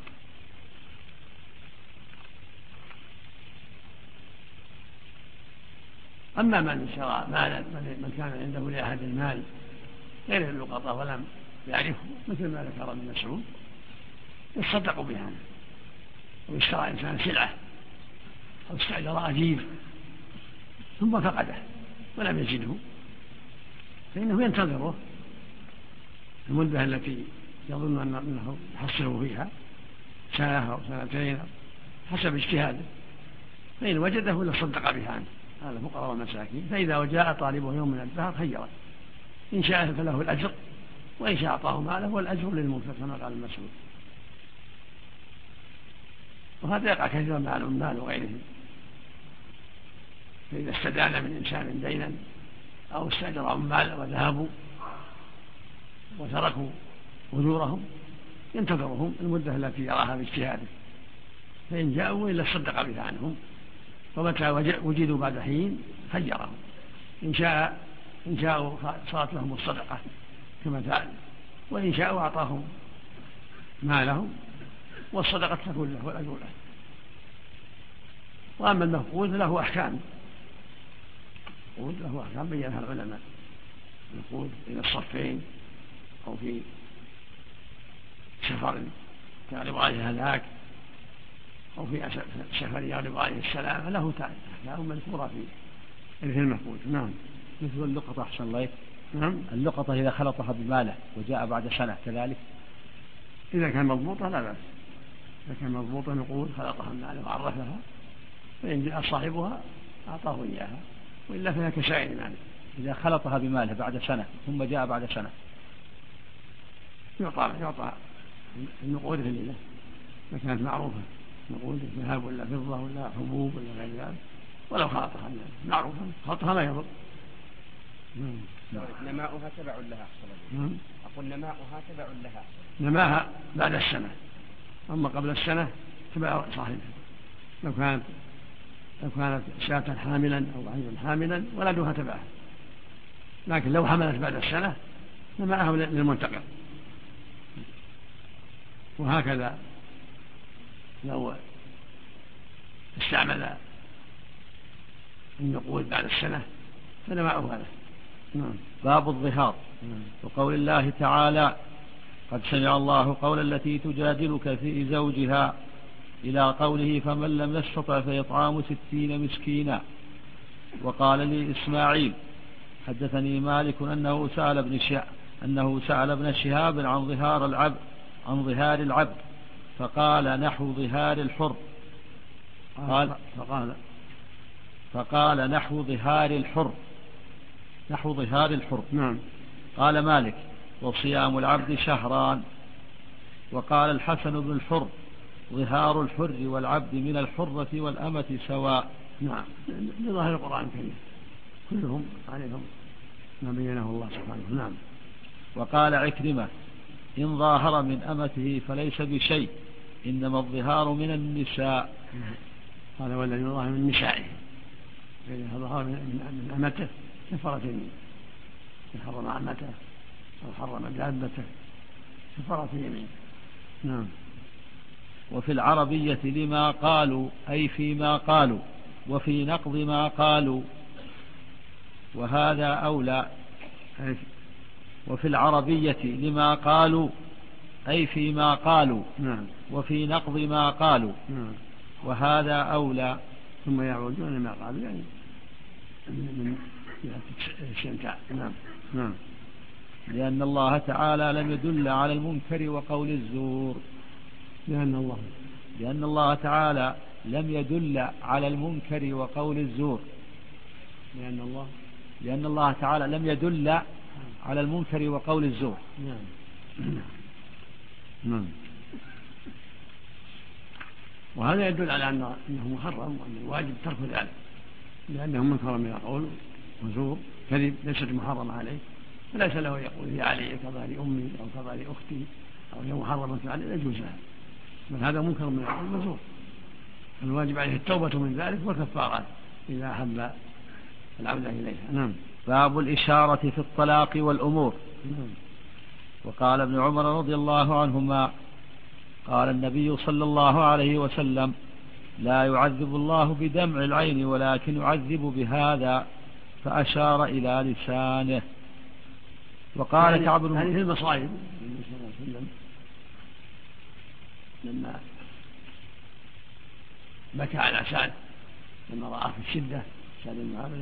أما من شرى مالا من كان عنده لأحد المال غير اللقطة ولم يعرفه مثل ما ذكر ابن مسعود يتصدق بها، ويشترى إنسان سلعة أو استأجر أجير ثم فقده ولم يجده فإنه ينتظره المدة التي يظن أنه يحصله فيها سنة أو سنتين حسب اجتهاده، فإن وجده لصدق بها عنه. هذا الفقراء والمساكين. فإذا جاء طالبه يوم من الدهر خيره إن شاء فله الأجر وإن شاء أعطاه ماله والأجر للمنفق كما قال المسعود. وهذا يقع كثيرا مع العمال وغيرهم، فإذا استدان من إنسان دينا أو استأجر عمال وذهبوا وتركوا أجورهم ينتظرهم المدة التي يراها باجتهاده، فإن جاءوا إلا صدق بها عنهم، ومتى وجدوا بعد حين خيرهم إن شاءوا صارت لهم الصدقة كما فعل، وإن شاءوا أعطاهم مالهم والصدقة تكون له والأجر له. وأما المفقود له أحكام بينها العلماء. المفقود إلى الصفين أو في سفر تغلب عليه هلاك أو في سفر يغلب عليه السلام فله أحكام مذكورة في المفقود. نعم. مثل اللقطة أحسن الله. نعم. اللقطة إذا خلطها بماله وجاء بعد سنة كذلك. إذا كان مضبوطة لا بأس. إذا كان مضبوطة نقول خلطها بماله وعرفها فإن جاء صاحبها أعطاه إياها وإلا فهي كسائر ماله. إذا خلطها بماله بعد سنة ثم جاء بعد سنة يعطى النقود في الليلة ما كانت معروفة، نقود ذهب ولا فضة ولا حبوب ولا غير ذلك، ولو خلطها معروفة خلطها لا يضر. نماؤها تبع لها أحسن. أقول نماؤها تبع لها. نماها بعد السنة، أما قبل السنة تبع صاحبها. لو كانت شاة حاملا أو بعيرا حاملا ولدها تبعها، لكن لو حملت بعد السنة نماءها للمنتقل. وهكذا لو استعمل النقود بعد السنة فنماؤها له. نعم. باب الظهار. وقول الله تعالى: قد سمع الله قول التي تجادلك في زوجها إلى قوله: فمن لم يستطع فإطعام 60 مسكينا. وقال لي إسماعيل حدثني مالك أنه سأل ابن شهاب عن ظهار العبد فقال: نحو ظهار الحر. فقال نحو ظهار الحر. نعم. قال مالك: وصيام العبد شهران. وقال الحسن بن الحر: ظهار الحر والعبد من الحرة والأمة سواء. نعم. لظاهر القرآن الكريم كلهم عليهم ما بينه الله سبحانه. نعم. وقال عكرمة: إن ظاهر من أمته فليس بشيء، إنما الظهار من النساء. هذا هو الذي يظاهر من نسائه، فإذا ظهر من أمته كفرت يمين، إن حرم أمته أو حرم دابته كفرت يمين. نعم. وفي العربية لما قالوا أي فيما قالوا، وفي نقض ما قالوا، وهذا أولى. وفي العربية لما قالوا أي فيما قالوا. نعم. وفي نقض ما قالوا. نعم. وهذا أولى. ثم يعودون لما قالوا يعني من الاستمتاع. نعم. نعم. لأن الله تعالى لم يدل على المنكر وقول الزور. لأن الله تعالى لم يدل على المنكر وقول الزور. لأن الله تعالى لم يدل على المنكر وقول الزور. نعم. نعم. وهذا يدل على أنه محرم وأن الواجب ترك ذلك، لأنه منكر من القول وزور كذب ليست محرمة عليه، فليس له يقول هي علي كظهر أمي أو كظهر أختي أو هي محرمة عليه، لا يجوز لها، بل هذا منكر من القول وزور. الواجب عليه التوبة من ذلك والكفارات إذا أحب العودة إليها. نعم. باب الإشارة في الطلاق والأمور. نعم. وقال ابن عمر رضي الله عنهما: قال النبي صلى الله عليه وسلم: لا يعذب الله بدمع العين ولكن يعذب بهذا، فأشار إلى لسانه. وقال كعب بن هذه المصائب النبي صلى الله عليه وسلم لما بكى على سعد لما رأى في الشدة سعد بن عامر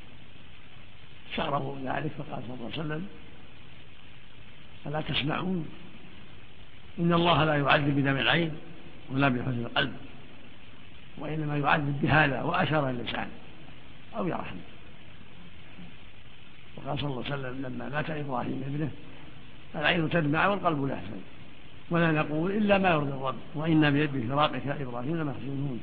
شعره ذلك، فقال صلى الله عليه وسلم: ألا تسمعون إن الله لا يعذب بدمع العين ولا بحزن القلب، وإنما يعذب بهذا، وأشار اللسان أو يرحم. وقال صلى الله عليه وسلم لما مات إبراهيم ابنه: العين تدمع والقلب لا يحزن، ولا نقول إلا ما يرضي الرب، وإنا بفراقك إبراهيم لمحزونون.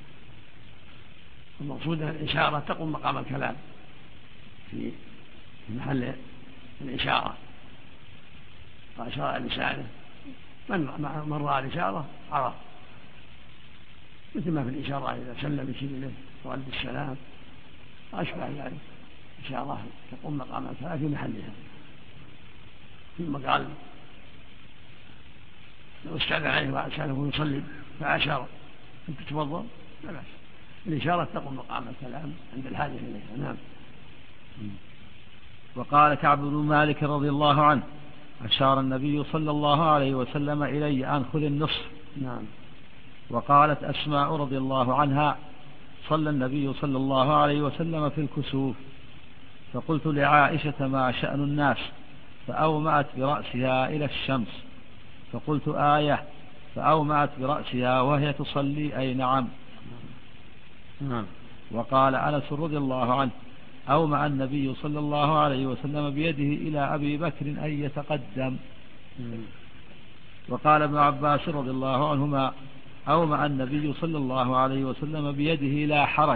المقصود الإشارة تقوم مقام الكلام في محل الإشارة، فأشار لسانه، من رأى الإشارة عرف، مثل ما في الإشارة إذا سلم يشير إليه ورد السلام وأشبه ذلك، إشارة تقوم مقام الكلام في محلها. ثم قال: لو استأذن عليه وسأله يصلي فأشار: أنت تتوضأ؟ لا بأس. الإشارة تقوم مقام الكلام عند الحاجة إليها. نعم. وقال كعب بن مالك رضي الله عنه: أشار النبي صلى الله عليه وسلم إلي أن خذ النصف. نعم. وقالت أسماء رضي الله عنها: صلى النبي صلى الله عليه وسلم في الكسوف، فقلت لعائشة: ما شأن الناس؟ فأومأت برأسها إلى الشمس، فقلت: آية. فأومأت برأسها وهي تصلي: أي نعم. وقال أنس رضي الله عنه: أومأ النبي صلى الله عليه وسلم بيده إلى أبي بكر أن يتقدم. وقال ابن عباس رضي الله عنهما: أومأ النبي صلى الله عليه وسلم بيده لا حرج.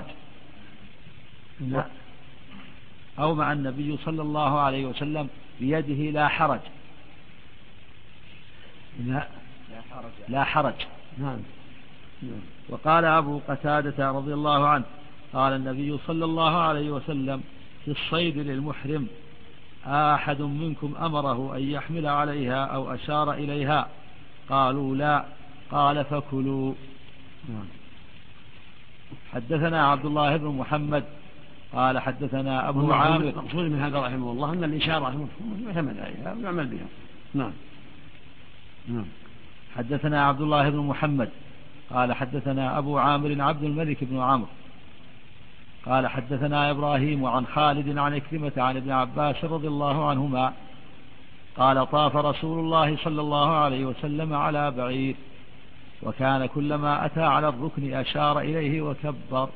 أومأ النبي صلى الله عليه وسلم بيده لا حرج. لا حرج. وقال أبو قتادة رضي الله عنه: قال النبي صلى الله عليه وسلم في الصيد للمحرم: أحد منكم أمره أن يحمل عليها أو أشار إليها؟ قالوا: لا. قال: فكلوا. حدثنا عبد الله بن محمد قال حدثنا أبو عامر. مقصود من هذا رحمه الله أن الإشارة يعتمد عليها ويعمل بها. نعم. حدثنا عبد الله بن محمد قال حدثنا أبو عامر عبد الملك بن عمرو قال حدثنا إبراهيم عن خالد عن إكرمة عن ابن عباس رضي الله عنهما قال: طاف رسول الله صلى الله عليه وسلم على بعير، وكان كلما أتى على الركن أشار إليه وكبر.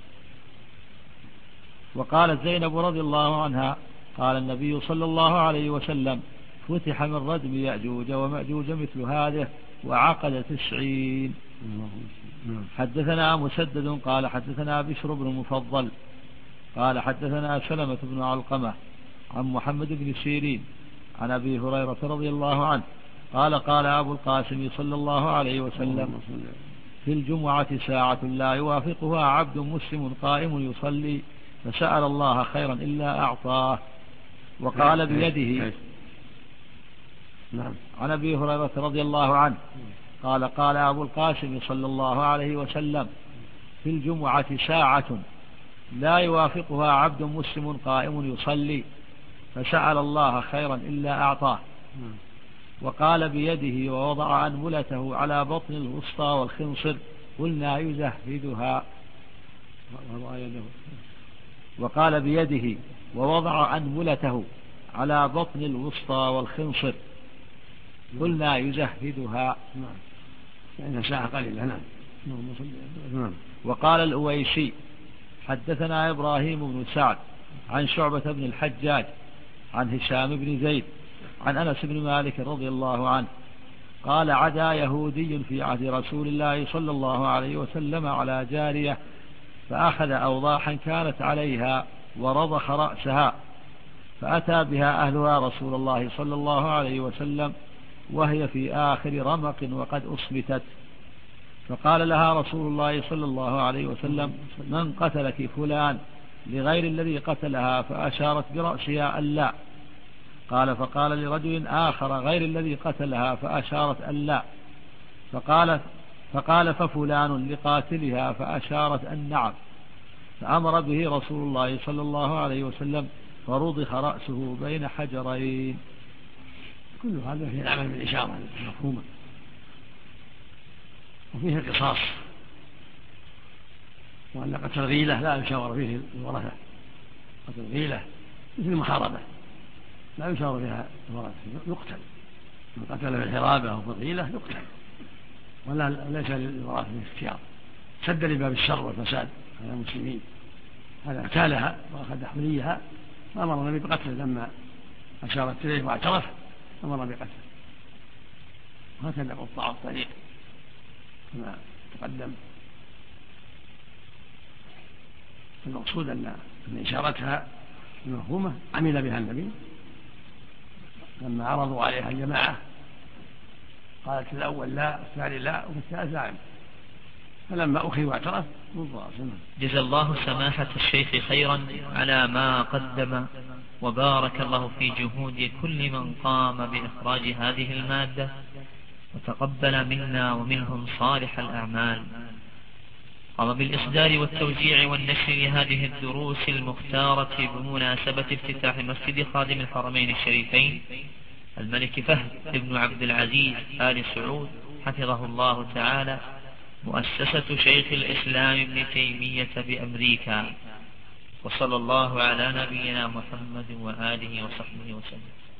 وقالت زينب رضي الله عنها: قال النبي صلى الله عليه وسلم: فتح من ردم يأجوج ومأجوج مثل هذه وعقد 90. حدثنا مسدد قال حدثنا بشر بن مفضل قال حدثنا سلمة بن علقمة عن محمد بن سيرين عن أبي هريرة رضي الله عنه قال: قال أبو القاسم صلى الله عليه وسلم: في الجمعة ساعة لا يوافقها عبد مسلم قائم يصلي فسأل الله خيرا إلا أعطاه. وقال بيده. عن أبي هريرة رضي الله عنه قال: قال أبو القاسم صلى الله عليه وسلم: في الجمعة ساعة لا يوافقها عبد مسلم قائم يصلي فسأل الله خيرا إلا أعطاه. وقال بيده ووضع أنملته على بطن الوسطى والخنصر قلنا يزهدها. وقال بيده ووضع أنملته على بطن الوسطى والخنصر قلنا يزهدها. يعني ساعة قليلة. نعم. وقال الأويسي: حدثنا إبراهيم بن سعد عن شعبة بن الحجاج عن هشام بن زيد عن أنس بن مالك رضي الله عنه قال: عدا يهودي في عهد رسول الله صلى الله عليه وسلم على جارية فأخذ أوضاحا كانت عليها ورضخ رأسها، فأتى بها أهلها رسول الله صلى الله عليه وسلم وهي في آخر رمق وقد أصمتت، فقال لها رسول الله صلى الله عليه وسلم: من قتلك؟ فلان، لغير الذي قتلها، فأشارت برأسها ألا. قال: فقال لرجل آخر غير الذي قتلها، فأشارت ألا. فقال: ففلان لقاتلها، فأشارت أن نعم. فأمر به رسول الله صلى الله عليه وسلم فرضخ رأسه بين حجرين. كل هذا فيه العمل بالإشارة المفهومة، وفيه القصاص، وأن قتل الغيلة لا يشاور فيه الورثة. قتل الغيلة مثل المحاربة لا يشاور فيها الورثة، يقتل. من قتل بالحرابة أو بالغيلة يقتل، ولا ليس للورثة الاختيار، سد لباب الشر والفساد على المسلمين. هذا اغتالها وأخذ حمليها فأمر النبي بقتله لما أشارت إليه واعترف أمر بقتله. وهكذا قطاع الطريق كما تقدم. المقصود أن إشارتها المفهومة عمل بها النبي لما عرضوا عليها الجماعة، قالت الأول لا، الثاني لا، وفي الثالث لا. فلما أخي واعترف جزا الله سماحة الشيخ خيرا على ما قدم، وبارك الله في جهود كل من قام بإخراج هذه المادة، وتقبل منا ومنهم صالح الأعمال. قام بالإصدار والتوزيع والنشر لهذه الدروس المختارة بمناسبة افتتاح مسجد خادم الحرمين الشريفين الملك فهد بن عبد العزيز آل سعود حفظه الله تعالى مؤسسة شيخ الإسلام ابن تيمية بأمريكا. وصلى الله على نبينا محمد وآله وصحبه وسلم.